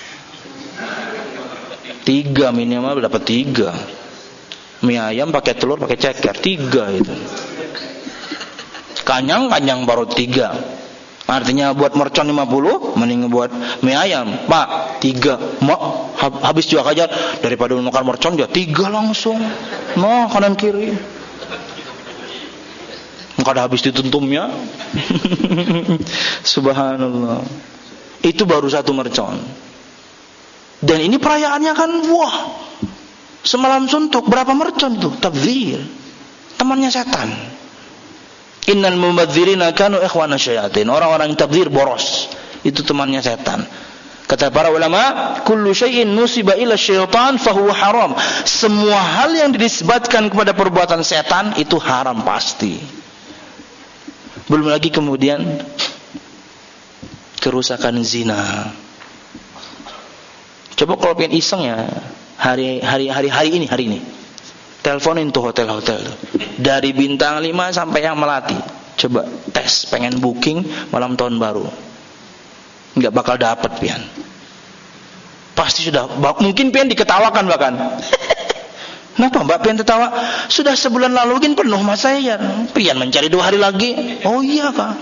Tiga minimal dapat tiga. Mie ayam pakai telur, pakai ceker. Tiga itu. Kanyang-kanyang baru tiga. Artinya buat mercon lima puluh, mending buat mie ayam. Pak, tiga. Mak, habis juga aja. Daripada makan mercon, dia tiga langsung. Nah, kanan kiri. Kada habis dituntumnya. Subhanallah. Itu baru satu mercon. Dan ini perayaannya kan, wah. Semalam suntuk, berapa mercon tuh? Tabdzir. Temannya setan. Innal mubadzirina kanu ikhwana syayatin. Orang-orang yang tabdzir boros. Itu temannya setan. Kata para ulama, kullu syai'in nusiba ila syaitan fahuwa haram. Semua hal yang dinisbatkan kepada perbuatan setan itu haram pasti. Belum lagi kemudian kerusakan zina. Coba kalau pengen iseng ya, hari hari hari hari ini hari ini. Teleponin tuh hotel-hotel tuh. Dari bintang lima sampai yang Melati. Coba tes, pengen booking malam tahun baru. Enggak bakal dapat pian. Pasti sudah, mungkin pian diketawakan bahkan. Kenapa Mbak pian tertawa? Sudah sebulan lalu kan penuh mas saya. Pian mencari dua hari lagi. Oh iya Kak.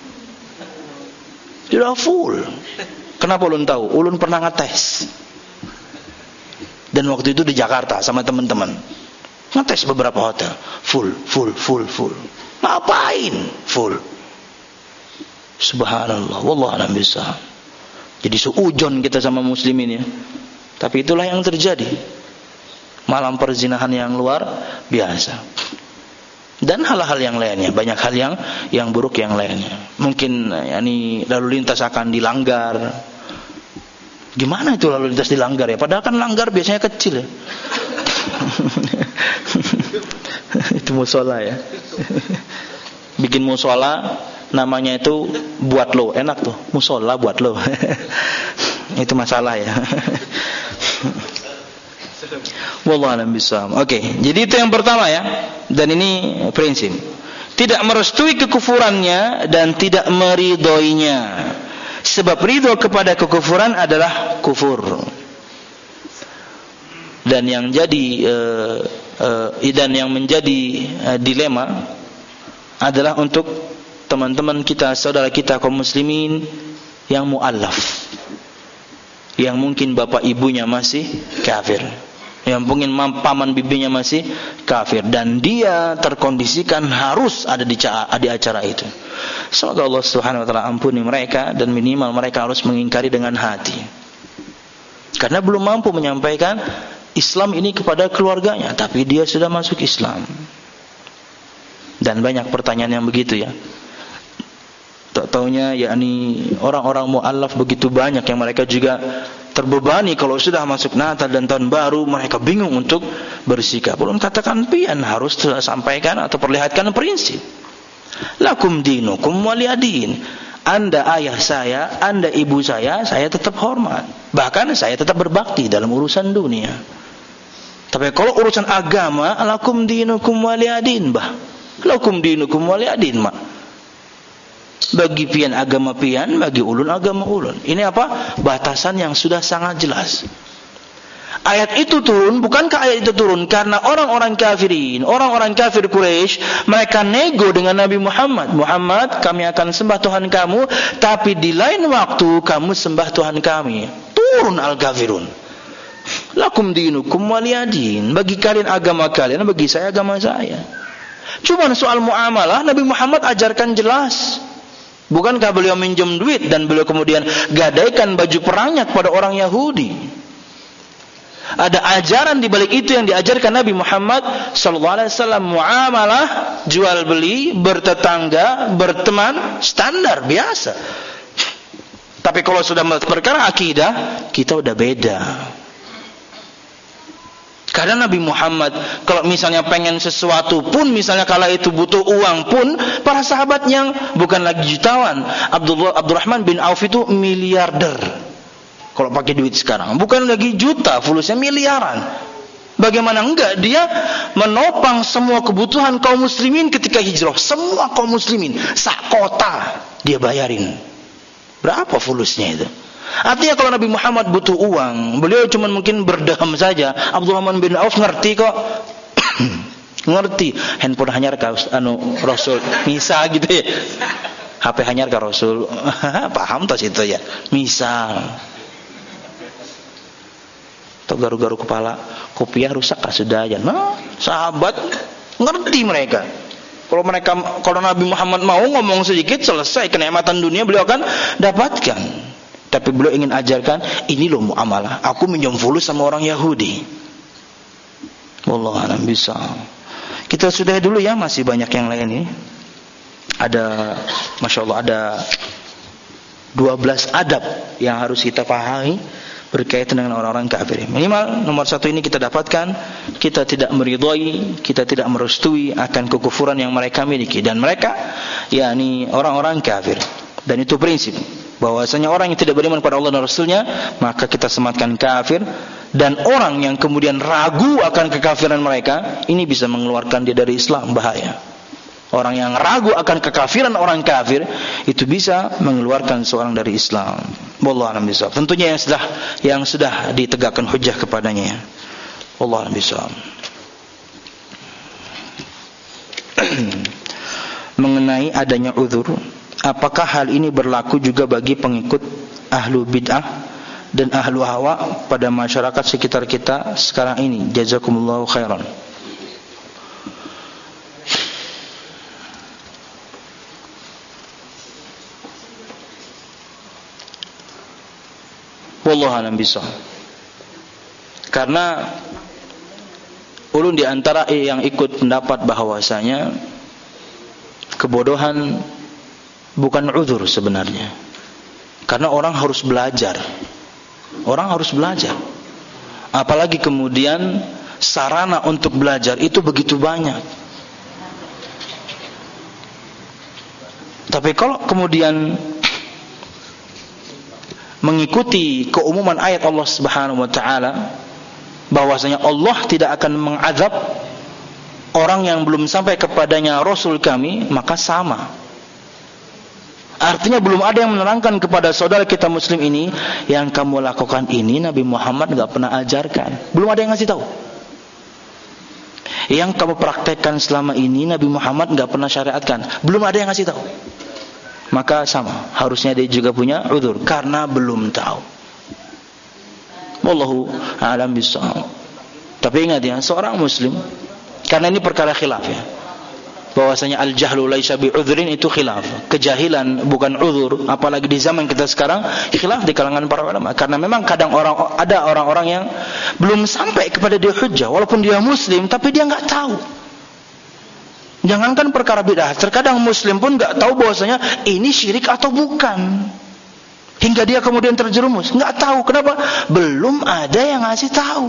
Sudah full. Kenapa ulun tahu? Ulun pernah ngetes. Dan waktu itu di Jakarta sama teman-teman. Ngetes beberapa hotel, full, full, full, full. Ngapain? Full. Subhanallah, wallah alam bisa. Jadi seujon kita sama muslimin ya. Tapi itulah yang terjadi. Malam perzinahan yang luar biasa. Dan hal-hal yang lainnya, banyak hal yang yang buruk yang lainnya. Mungkin yakni lalu lintas akan dilanggar. Gimana itu lalu lintas dilanggar ya? Padahal kan langgar biasanya kecil ya. Itu musola ya. Bikin musola namanya itu buat lo, enak tuh. Musola buat lo. Itu masalah ya. Wallahu a'lam bishawab. Oke, jadi itu yang pertama ya. Dan ini prinsip. Tidak merestui kekufurannya dan tidak meridhoinya. Sebab ridho kepada kekufuran adalah kufur. Dan yang jadi uh, uh, dan yang menjadi uh, dilema adalah untuk teman-teman kita, saudara kita kaum muslimin yang mu'allaf, yang mungkin bapak ibunya masih kafir, yang mungkin paman bibinya masih kafir, dan dia terkondisikan harus ada di, di acara itu. Semoga Allah Subhanahu wa taala ampuni mereka, dan minimal mereka harus mengingkari dengan hati, karena belum mampu menyampaikan Islam ini kepada keluarganya, tapi dia sudah masuk Islam. Dan banyak pertanyaan yang begitu ya. Tak taunya yakni orang-orang mu'allaf begitu banyak yang mereka juga terbebani kalau sudah masuk Natal dan Tahun Baru, mereka bingung untuk bersikap. Belum katakan pian harus sampaikan atau perlihatkan prinsip. Lakum dinukum waliyadin. Anda ayah saya, Anda ibu saya, saya tetap hormat. Bahkan saya tetap berbakti dalam urusan dunia. Tapi kalau urusan agama, lakum dinukum waliyadin, bah. Lakum dinukum waliyadin, mak. Bagi pian agama pian, bagi ulun agama ulun. Ini apa? Batasan yang sudah sangat jelas. Ayat itu turun, bukankah ayat itu turun karena orang-orang kafirin, orang-orang kafir Quraisy, mereka nego dengan Nabi Muhammad. Muhammad, kami akan sembah Tuhan kamu, tapi di lain waktu kamu sembah Tuhan kami. Turun al-kafirun. Lakum dinukum waliyadin. Bagi kalian agama kalian, bagi saya agama saya. Cuma soal muamalah Nabi Muhammad ajarkan jelas. Bukankah beliau minjem duit dan beliau kemudian gadaikan baju perangnya kepada orang Yahudi? Ada ajaran di balik itu yang diajarkan Nabi Muhammad sallallahu alaihi wasallam. Muamalah, jual beli, bertetangga, berteman, standar biasa. Tapi kalau sudah perkara akidah, kita udah beda. Karena Nabi Muhammad kalau misalnya pengen sesuatu pun, misalnya kala itu butuh uang pun, para sahabat yang bukan lagi jutawan, Abdullah Abdurrahman bin Auf itu miliarder. Kalau pakai duit sekarang, bukan lagi juta, fulusnya miliaran. Bagaimana enggak dia menopang semua kebutuhan kaum muslimin ketika hijrah. Semua kaum muslimin sak kota dia bayarin. Berapa fulusnya itu? Artinya kalau Nabi Muhammad butuh uang, beliau cuma mungkin berderham saja. Abdurrahman bin Auf ngerti kok. Ngerti. Handphone hanyar ka anu Rasul misal gitu ya. H P hanyar ka Rasul. Paham tos itu ya. Misal. Atau garu-garu kepala, kopiah rusak kah sudah aja. Nah, sahabat ngerti mereka. Kalau mereka kalau Nabi Muhammad mau ngomong sedikit selesai, kenikmatan dunia beliau akan dapatkan. Tapi beliau ingin ajarkan, ini loh muamalah. Aku minjam fulus sama orang Yahudi. Wallahu a'lam bishawab. Kita sudah dulu ya, masih banyak yang lain ini. Ada, masya Allah, ada dua belas adab yang harus kita pahami berkaitan dengan orang-orang kafir. Minimal nomor satu ini kita dapatkan, kita tidak meridhai, kita tidak merestui akan kekufuran yang mereka miliki, dan mereka yakni orang-orang kafir. Dan itu prinsip bahwasanya orang yang tidak beriman kepada Allah dan Rasulnya maka kita sematkan kafir, dan orang yang kemudian ragu akan kekafiran mereka ini bisa mengeluarkan dia dari Islam, bahaya. Orang yang ragu akan kekafiran orang kafir itu bisa mengeluarkan seorang dari Islam. Wallahu a'lam bishawab. Tentunya yang sudah yang sudah ditegakkan hujjah kepadanya. Wallahu a'lam bishawab. Mengenai adanya uzur, apakah hal ini berlaku juga bagi pengikut ahlu bid'ah dan ahlu hawa pada masyarakat sekitar kita sekarang ini? Jazakumullahu khairan. Wallahu a'lam bishawab. Karena ulun di antara yang ikut pendapat bahwasanya kebodohan bukan uzur sebenarnya. Karena orang harus belajar. Orang harus belajar. Apalagi kemudian sarana untuk belajar itu begitu banyak. Tapi kalau kemudian mengikuti keumuman ayat Allah Subhanahu wa taala bahwasanya Allah tidak akan mengazab orang yang belum sampai kepadanya Rasul kami, maka sama. Artinya belum ada yang menerangkan kepada saudara kita muslim ini, yang kamu lakukan ini Nabi Muhammad enggak pernah ajarkan. Belum ada yang ngasih tahu. Yang kamu praktekkan selama ini Nabi Muhammad enggak pernah syariatkan. Belum ada yang ngasih tahu. Maka sama, harusnya dia juga punya uzur karena belum tahu. Wallahu a'lam bishawab. Tapi ingat ya, seorang muslim, karena ini perkara khilaf ya, bahwasanya al-jahlu laisa bi'udhrin, itu khilaf. Kejahilan bukan uzur, apalagi di zaman kita sekarang khilaf di kalangan para ulama. Karena memang kadang orang ada orang-orang yang belum sampai kepada dia hujjah, walaupun dia muslim tapi dia enggak tahu. Jangankan perkara bid'ah, terkadang muslim pun enggak tahu bahwasanya ini syirik atau bukan. Hingga dia kemudian terjerumus, enggak tahu. Kenapa? Belum ada yang ngasih tahu.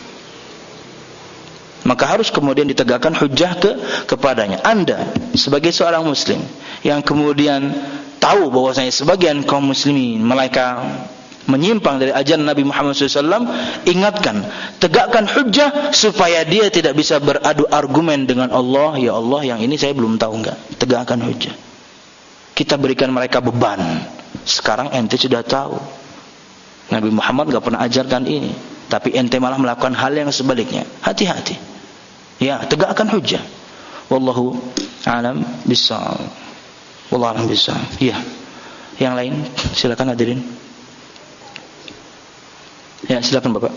Maka harus kemudian ditegakkan hujjah ke kepadanya. Anda sebagai seorang muslim yang kemudian tahu bahwasanya sebagian kaum muslimin mereka menyimpang dari ajaran Nabi Muhammad shallallahu alaihi wasallam, ingatkan, tegakkan hujjah supaya dia tidak bisa beradu argumen dengan Allah. Ya Allah, yang ini saya belum tahu enggak. Tegakkan hujjah. Kita berikan mereka beban. Sekarang ente sudah tahu Nabi Muhammad enggak pernah ajarkan ini, tapi ente malah melakukan hal yang sebaliknya. Hati-hati. Ya, tegakkan hujjah. Wallahu a'lam bishawab. Wallahu a'lam bishawab. Ya. Yang lain silakan hadirin. Ya, silakan Bapak.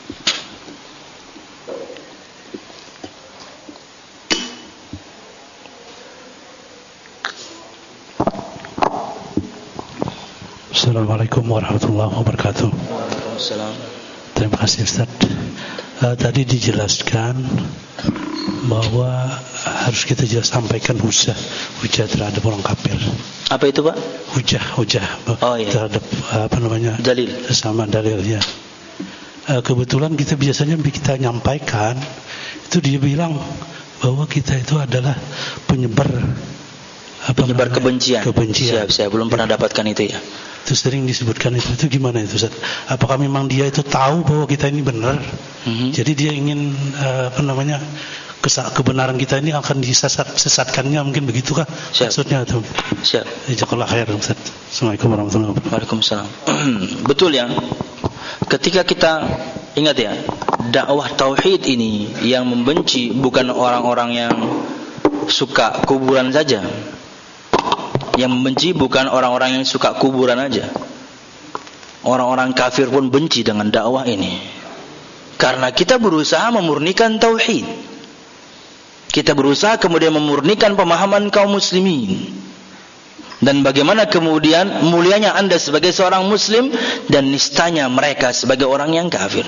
Assalamualaikum warahmatullahi wabarakatuh. Waalaikumsalam. Terima kasih Ustaz. Uh, tadi dijelaskan bahwa harus kita jelas sampaikan hujah, hujah terhadap orang kafir. Apa itu Pak? Hujah, hujah oh, iya. terhadap apa namanya? Dalil. Sama dalilnya. Uh, kebetulan kita biasanya kita nyampaikan itu dia bilang bahwa kita itu adalah penyebar apa penyebar namanya? kebencian. Kebencian. Siap, saya belum pernah dapatkan itu ya. itu sering disebutkan itu, itu gimana itu Ustaz? Apakah memang dia itu tahu bahwa kita ini benar? Mm-hmm. Jadi dia ingin uh, apa namanya kebenaran kita ini akan disesatkannya, mungkin begitukah maksudnya itu? Siap. Jazakallahu khairan Ustaz. Assalamualaikum warahmatullahi wabarakatuh. Waalaikumsalam. Betul ya. Ketika kita ingat ya, dakwah tauhid ini yang membenci bukan orang-orang yang suka kuburan saja. Yang membenci bukan orang-orang yang suka kuburan aja. Orang-orang kafir pun benci dengan dakwah ini. Karena kita berusaha memurnikan tauhid. Kita berusaha kemudian memurnikan pemahaman kaum muslimin. Dan bagaimana kemudian mulianya Anda sebagai seorang muslim dan nistanya mereka sebagai orang yang kafir.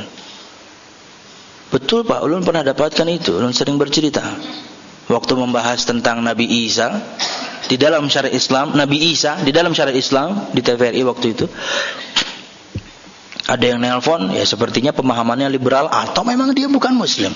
Betul Pak, ulun pernah dapatkan itu. Ulun sering bercerita waktu membahas tentang Nabi Isa di dalam syariat Islam, Nabi Isa di dalam syariat Islam di T V R I waktu itu. Ada yang nelpon, ya sepertinya pemahamannya liberal atau memang dia bukan muslim.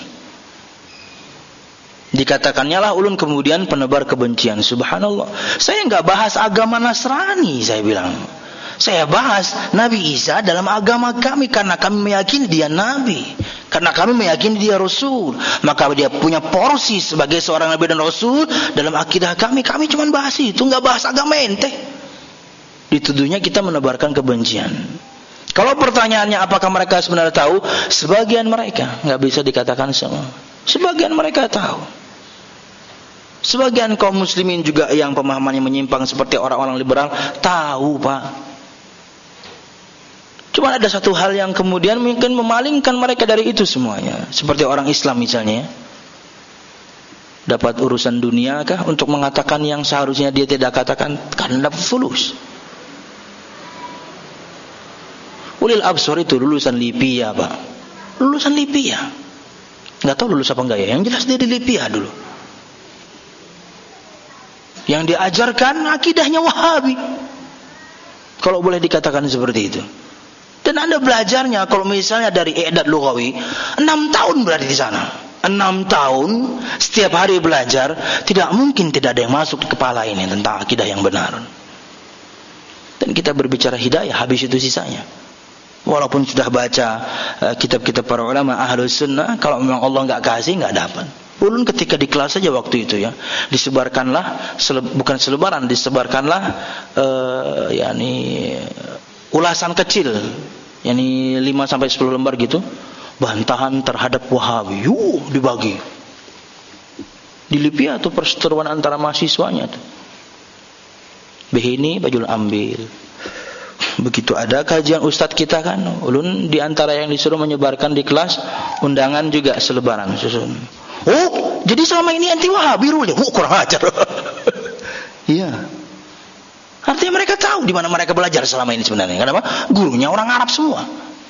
Dikatakannya lah ulun kemudian penebar kebencian. Subhanallah, saya enggak bahas agama Nasrani, saya bilang. Saya bahas Nabi Isa dalam agama kami karena kami meyakini dia nabi, karena kami meyakini dia rasul, maka dia punya porsi sebagai seorang nabi dan rasul dalam akidah kami. Kami cuma bahas itu, enggak bahas agama ente. Dituduhnya kita menebarkan kebencian. Kalau pertanyaannya apakah mereka sebenarnya tahu? Sebagian mereka, enggak bisa dikatakan semua. Sebagian mereka tahu. Sebagian kaum muslimin juga yang pemahamannya menyimpang seperti orang-orang liberal tahu Pak. Cuma ada satu hal yang kemudian mungkin memalingkan mereka dari itu semuanya. Seperti orang Islam misalnya, dapat urusan dunia kah untuk mengatakan yang seharusnya dia tidak katakan karena dapat fulus. Ulil absor itu lulusan Lipia Pak. Lulusan Lipia. Nggak tahu lulus apa enggak ya. Yang jelas dia di Lipia dulu. Yang diajarkan akidahnya Wahabi. Kalau boleh dikatakan seperti itu. Dan Anda belajarnya kalau misalnya dari i'dad lughawi, enam tahun berada di sana. enam tahun setiap hari belajar, tidak mungkin tidak ada yang masuk di kepala ini tentang akidah yang benar. Dan kita berbicara hidayah, habis itu sisanya. Walaupun sudah baca uh, kitab-kitab para ulama Ahlus Sunnah, kalau memang Allah enggak kasih, enggak dapat. Ulun ketika di kelas saja waktu itu ya, disebarkanlah sele, bukan selebaran, disebarkanlah uh, yakni ulasan kecil, yakni lima sampai sepuluh lembar gitu, bantahan terhadap Wahabi. Yuh, dibagi. Di Libya tuh perseteruan antara mahasiswanya tuh. Behini bajul ambil. Begitu ada kajian ustadz kita kan, ulun di antara yang disuruh menyebarkan di kelas, undangan juga selebaran susun. Oh, jadi selama ini anti Wahabi rule. Oh, kurang ajar. Iya. Artinya mereka tahu di mana mereka belajar selama ini sebenarnya. Kenapa? Gurunya orang Arab semua.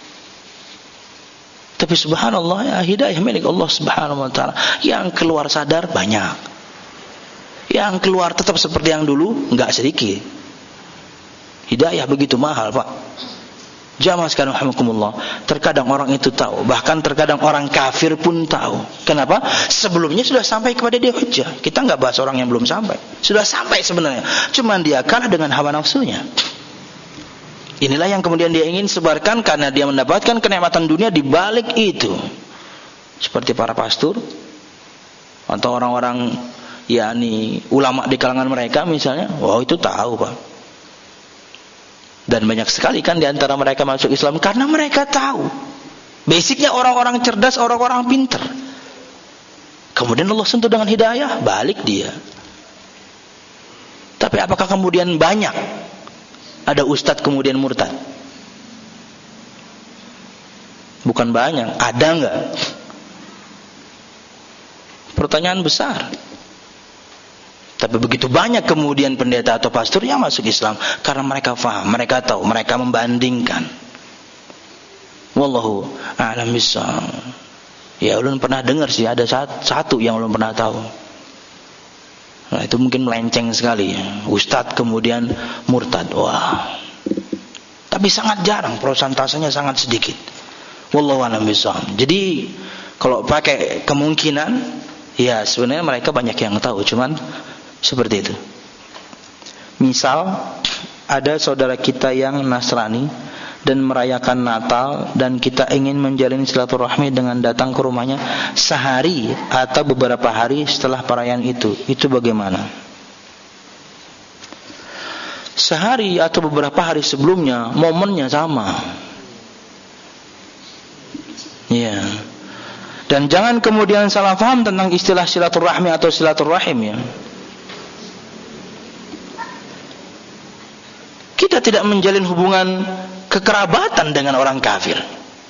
Tapi subhanallah ya, hidayah milik Allah Subhanahu wa taala. Yang keluar sadar banyak. Yang keluar tetap seperti yang dulu enggak sedikit. Hidayah begitu mahal, Pak. Jamaah sekalian rahimakumullah, terkadang orang itu tahu, bahkan terkadang orang kafir pun tahu. Kenapa? Sebelumnya sudah sampai kepada dia hujjah. Kita enggak bahas orang yang belum sampai. Sudah sampai sebenarnya. Cuman dia kalah dengan hawa nafsunya. Inilah yang kemudian dia ingin sebarkan karena dia mendapatkan kenikmatan dunia di balik itu. Seperti para pastor atau orang-orang yakni ulama di kalangan mereka misalnya, wah itu tahu, Pak. Dan banyak sekali kan di antara mereka masuk Islam karena mereka tahu. Basicnya orang-orang cerdas, orang-orang pintar. Kemudian Allah sentuh dengan hidayah, balik dia. Tapi apakah kemudian banyak ada ustadz kemudian murtad? Bukan banyak, ada enggak? Pertanyaan besar. Tapi begitu banyak kemudian pendeta atau pastor yang masuk Islam karena mereka faham, mereka tahu, mereka membandingkan. Wallahu a'lam bishawab. Ya, ulun pernah dengar sih ada satu yang ulun pernah tahu. Nah, itu mungkin melenceng sekali ya. Ustadz kemudian murtad. Wah. Tapi sangat jarang, prosentasenya sangat sedikit. Wallahu a'lam bishawab. Jadi kalau pakai kemungkinan, ya sebenarnya mereka banyak yang tahu, cuman seperti itu. Misal ada saudara kita yang Nasrani dan merayakan Natal, dan kita ingin menjalin silaturahmi dengan datang ke rumahnya sehari atau beberapa hari setelah perayaan itu, itu bagaimana? Sehari atau beberapa hari sebelumnya, momennya sama. Ya. Dan jangan kemudian salah paham tentang istilah silaturahmi atau silaturahim ya. Kita tidak menjalin hubungan kekerabatan dengan orang kafir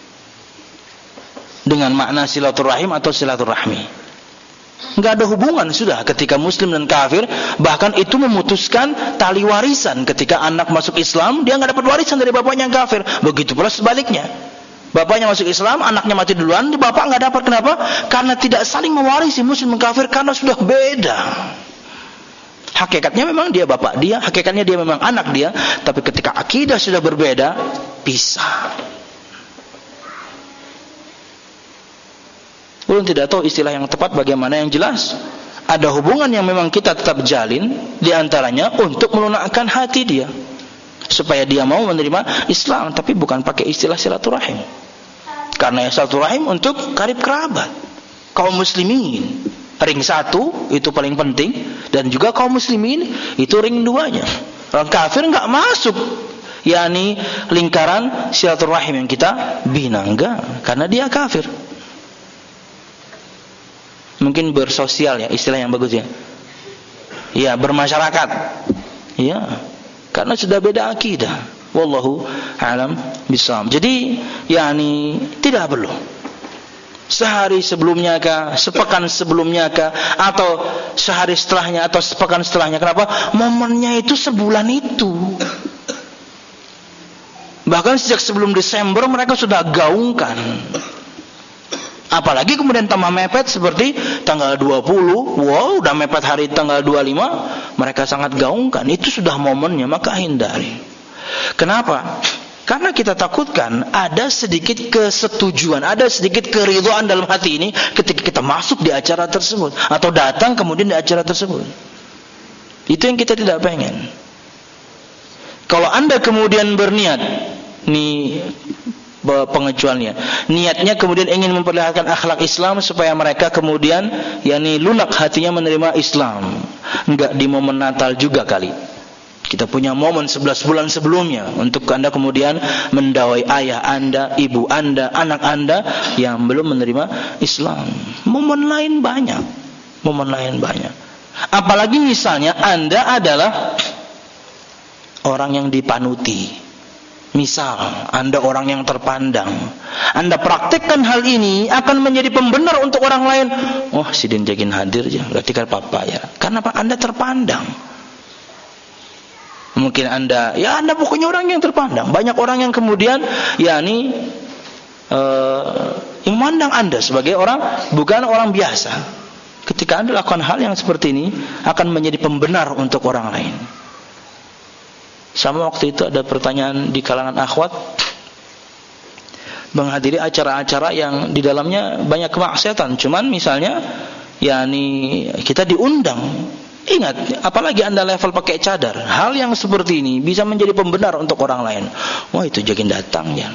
dengan makna silaturahim atau silaturahmi. Enggak ada hubungan sudah ketika muslim dan kafir. Bahkan itu memutuskan tali warisan. Ketika anak masuk Islam, dia enggak dapat warisan dari bapaknya yang kafir. Begitu pula sebaliknya. Bapaknya masuk Islam, anaknya mati duluan, bapak enggak dapat. Kenapa? Karena tidak saling mewarisi muslim dan kafir, karena sudah beda. Hakikatnya memang dia bapak dia, hakikatnya dia memang anak dia, tapi ketika akidah sudah berbeda, pisah. Ulun tidak tahu istilah yang tepat bagaimana, yang jelas ada hubungan yang memang kita tetap jalin, diantaranya untuk melunakkan hati dia supaya dia mau menerima Islam, tapi bukan pakai istilah silaturahim. Karena silaturahim untuk karib kerabat, kaum muslimin. Ring satu itu paling penting, dan juga kaum muslimin itu ring duanya. Orang kafir enggak masuk, yakni lingkaran silaturahim yang kita bina, enggak, karena dia kafir. Mungkin bersosial ya, istilah yang bagus ya. Ya, bermasyarakat. Ya, karena sudah beda akidah. Wallahu a'lam bishawab. Jadi, yakni tidak perlu sehari sebelumnya kah, sepekan sebelumnya kah, atau sehari setelahnya atau sepekan setelahnya. Kenapa? Momennya itu sebulan itu. Bahkan sejak sebelum Desember mereka sudah gaungkan. Apalagi kemudian tambah mepet seperti tanggal dua puluh, wow, udah mepet hari tanggal dua puluh lima, mereka sangat gaungkan. Itu sudah momennya, maka hindari. Kenapa? Karena kita takutkan ada sedikit kesetujuan, ada sedikit keridhaan dalam hati ini ketika kita masuk di acara tersebut, atau datang kemudian di acara tersebut. Itu yang kita tidak pengen. Kalau Anda kemudian berniat, nih pengecualiannya, niatnya kemudian ingin memperlihatkan akhlak Islam supaya mereka kemudian yakni lunak hatinya menerima Islam, enggak di momen Natal juga kali. Kita punya momen sebelas bulan sebelumnya untuk Anda kemudian mendawai ayah Anda, ibu Anda, anak Anda yang belum menerima Islam. Momen lain banyak. Momen lain banyak. Apalagi misalnya Anda adalah orang yang dipanuti. Misal Anda orang yang terpandang. Anda praktekkan hal ini akan menjadi pembenar untuk orang lain. Oh, si Dinjagin hadir ya, berarti kan papa ya. Karena Pak Anda terpandang. Mungkin Anda, ya Anda pokoknya orang yang terpandang. Banyak orang yang kemudian, yakni uh, yang memandang Anda sebagai orang, bukan orang biasa. Ketika Anda lakukan hal yang seperti ini, akan menjadi pembenar untuk orang lain. Sama waktu itu ada pertanyaan di kalangan akhwat, menghadiri acara-acara yang di dalamnya banyak kemaksiatan. Cuman misalnya, yakni kita diundang. Ingat, apalagi Anda level pakai cadar, hal yang seperti ini bisa menjadi pembenar untuk orang lain. Wah, itu Jagin datang ya.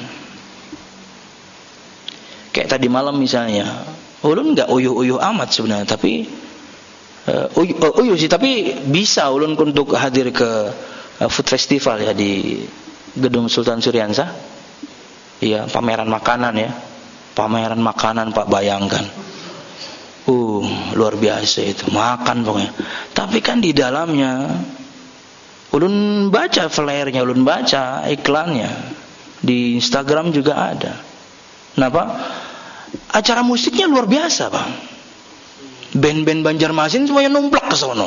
Kayak tadi malam misalnya, ulun nggak uyuh-uyuh amat sebenarnya, tapi uh, uyuh, uh, uyuh sih, tapi bisa ulun untuk hadir ke uh, food festival ya di Gedung Sultan Syuriansah. Iya, pameran makanan ya, pameran makanan Pak, bayangkan. Uh, luar biasa itu, makan pokoknya. Tapi kan di dalamnya ulun baca flyernya, ulun baca iklannya di Instagram juga ada. Kenapa? Acara musiknya luar biasa, Bang. Band-band Banjarmasin semuanya numplak ke sono.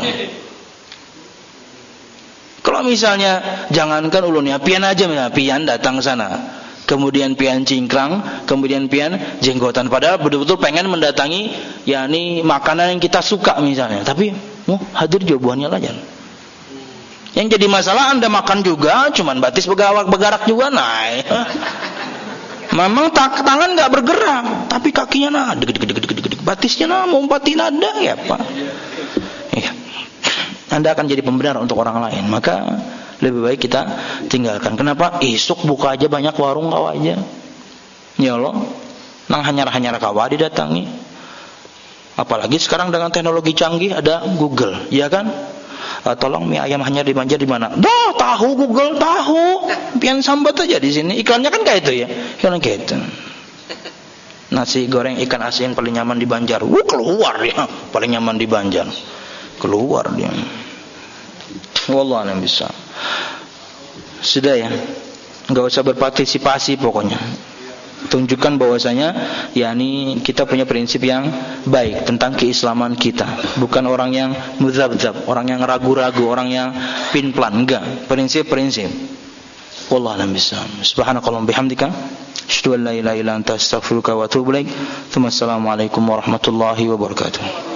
Kalau misalnya jangankan ulun ya, pian aja misalnya, pian datang sana. Kemudian pian cingkrang, kemudian pian jenggotan, padahal betul-betul pengen mendatangi yakni makanan yang kita suka misalnya, tapi oh, hadir jawabannya aja. Yang jadi masalah Anda makan juga, cuman batis begawak begarak juga naik. Memang tak, tangan nggak bergerak, tapi kakinya nah, deg deg deg deg deg, batisnya nah, mau umpatin ada ya Pak. Ya. Anda akan jadi pembenar untuk orang lain, maka lebih baik kita tinggalkan. Kenapa? Isuk buka aja banyak warung kawa aja. Ya Allah, nang hanyar-hanyar kawa didatangi. Apalagi sekarang dengan teknologi canggih ada Google, ya kan? Uh, tolong mie ayam hanyar di Banjar di mana? Dah, tahu Google, tahu. Pian sambat aja di sini. Iklannya kan kayak itu ya. Iklannya kayak itu. Nasi goreng ikan asin paling nyaman di Banjar. Wuh, keluar ya. Paling nyaman di Banjar. Keluar dia. Wallah a'lam bisa. Sudah ya, nggak usah berpartisipasi pokoknya. Tunjukkan bahwasanya, yakni kita punya prinsip yang baik tentang keislaman kita. Bukan orang yang muzabzab, orang yang ragu-ragu, orang yang pin-plan. Enggak, prinsip-prinsip. Wallah a'lam bisa. Subhanakallahumma bihamdika, asyhadu an la ilaha illa anta, astaghfiruka wa atubu ilaik. Assalamualaikum warahmatullahi wabarakatuh.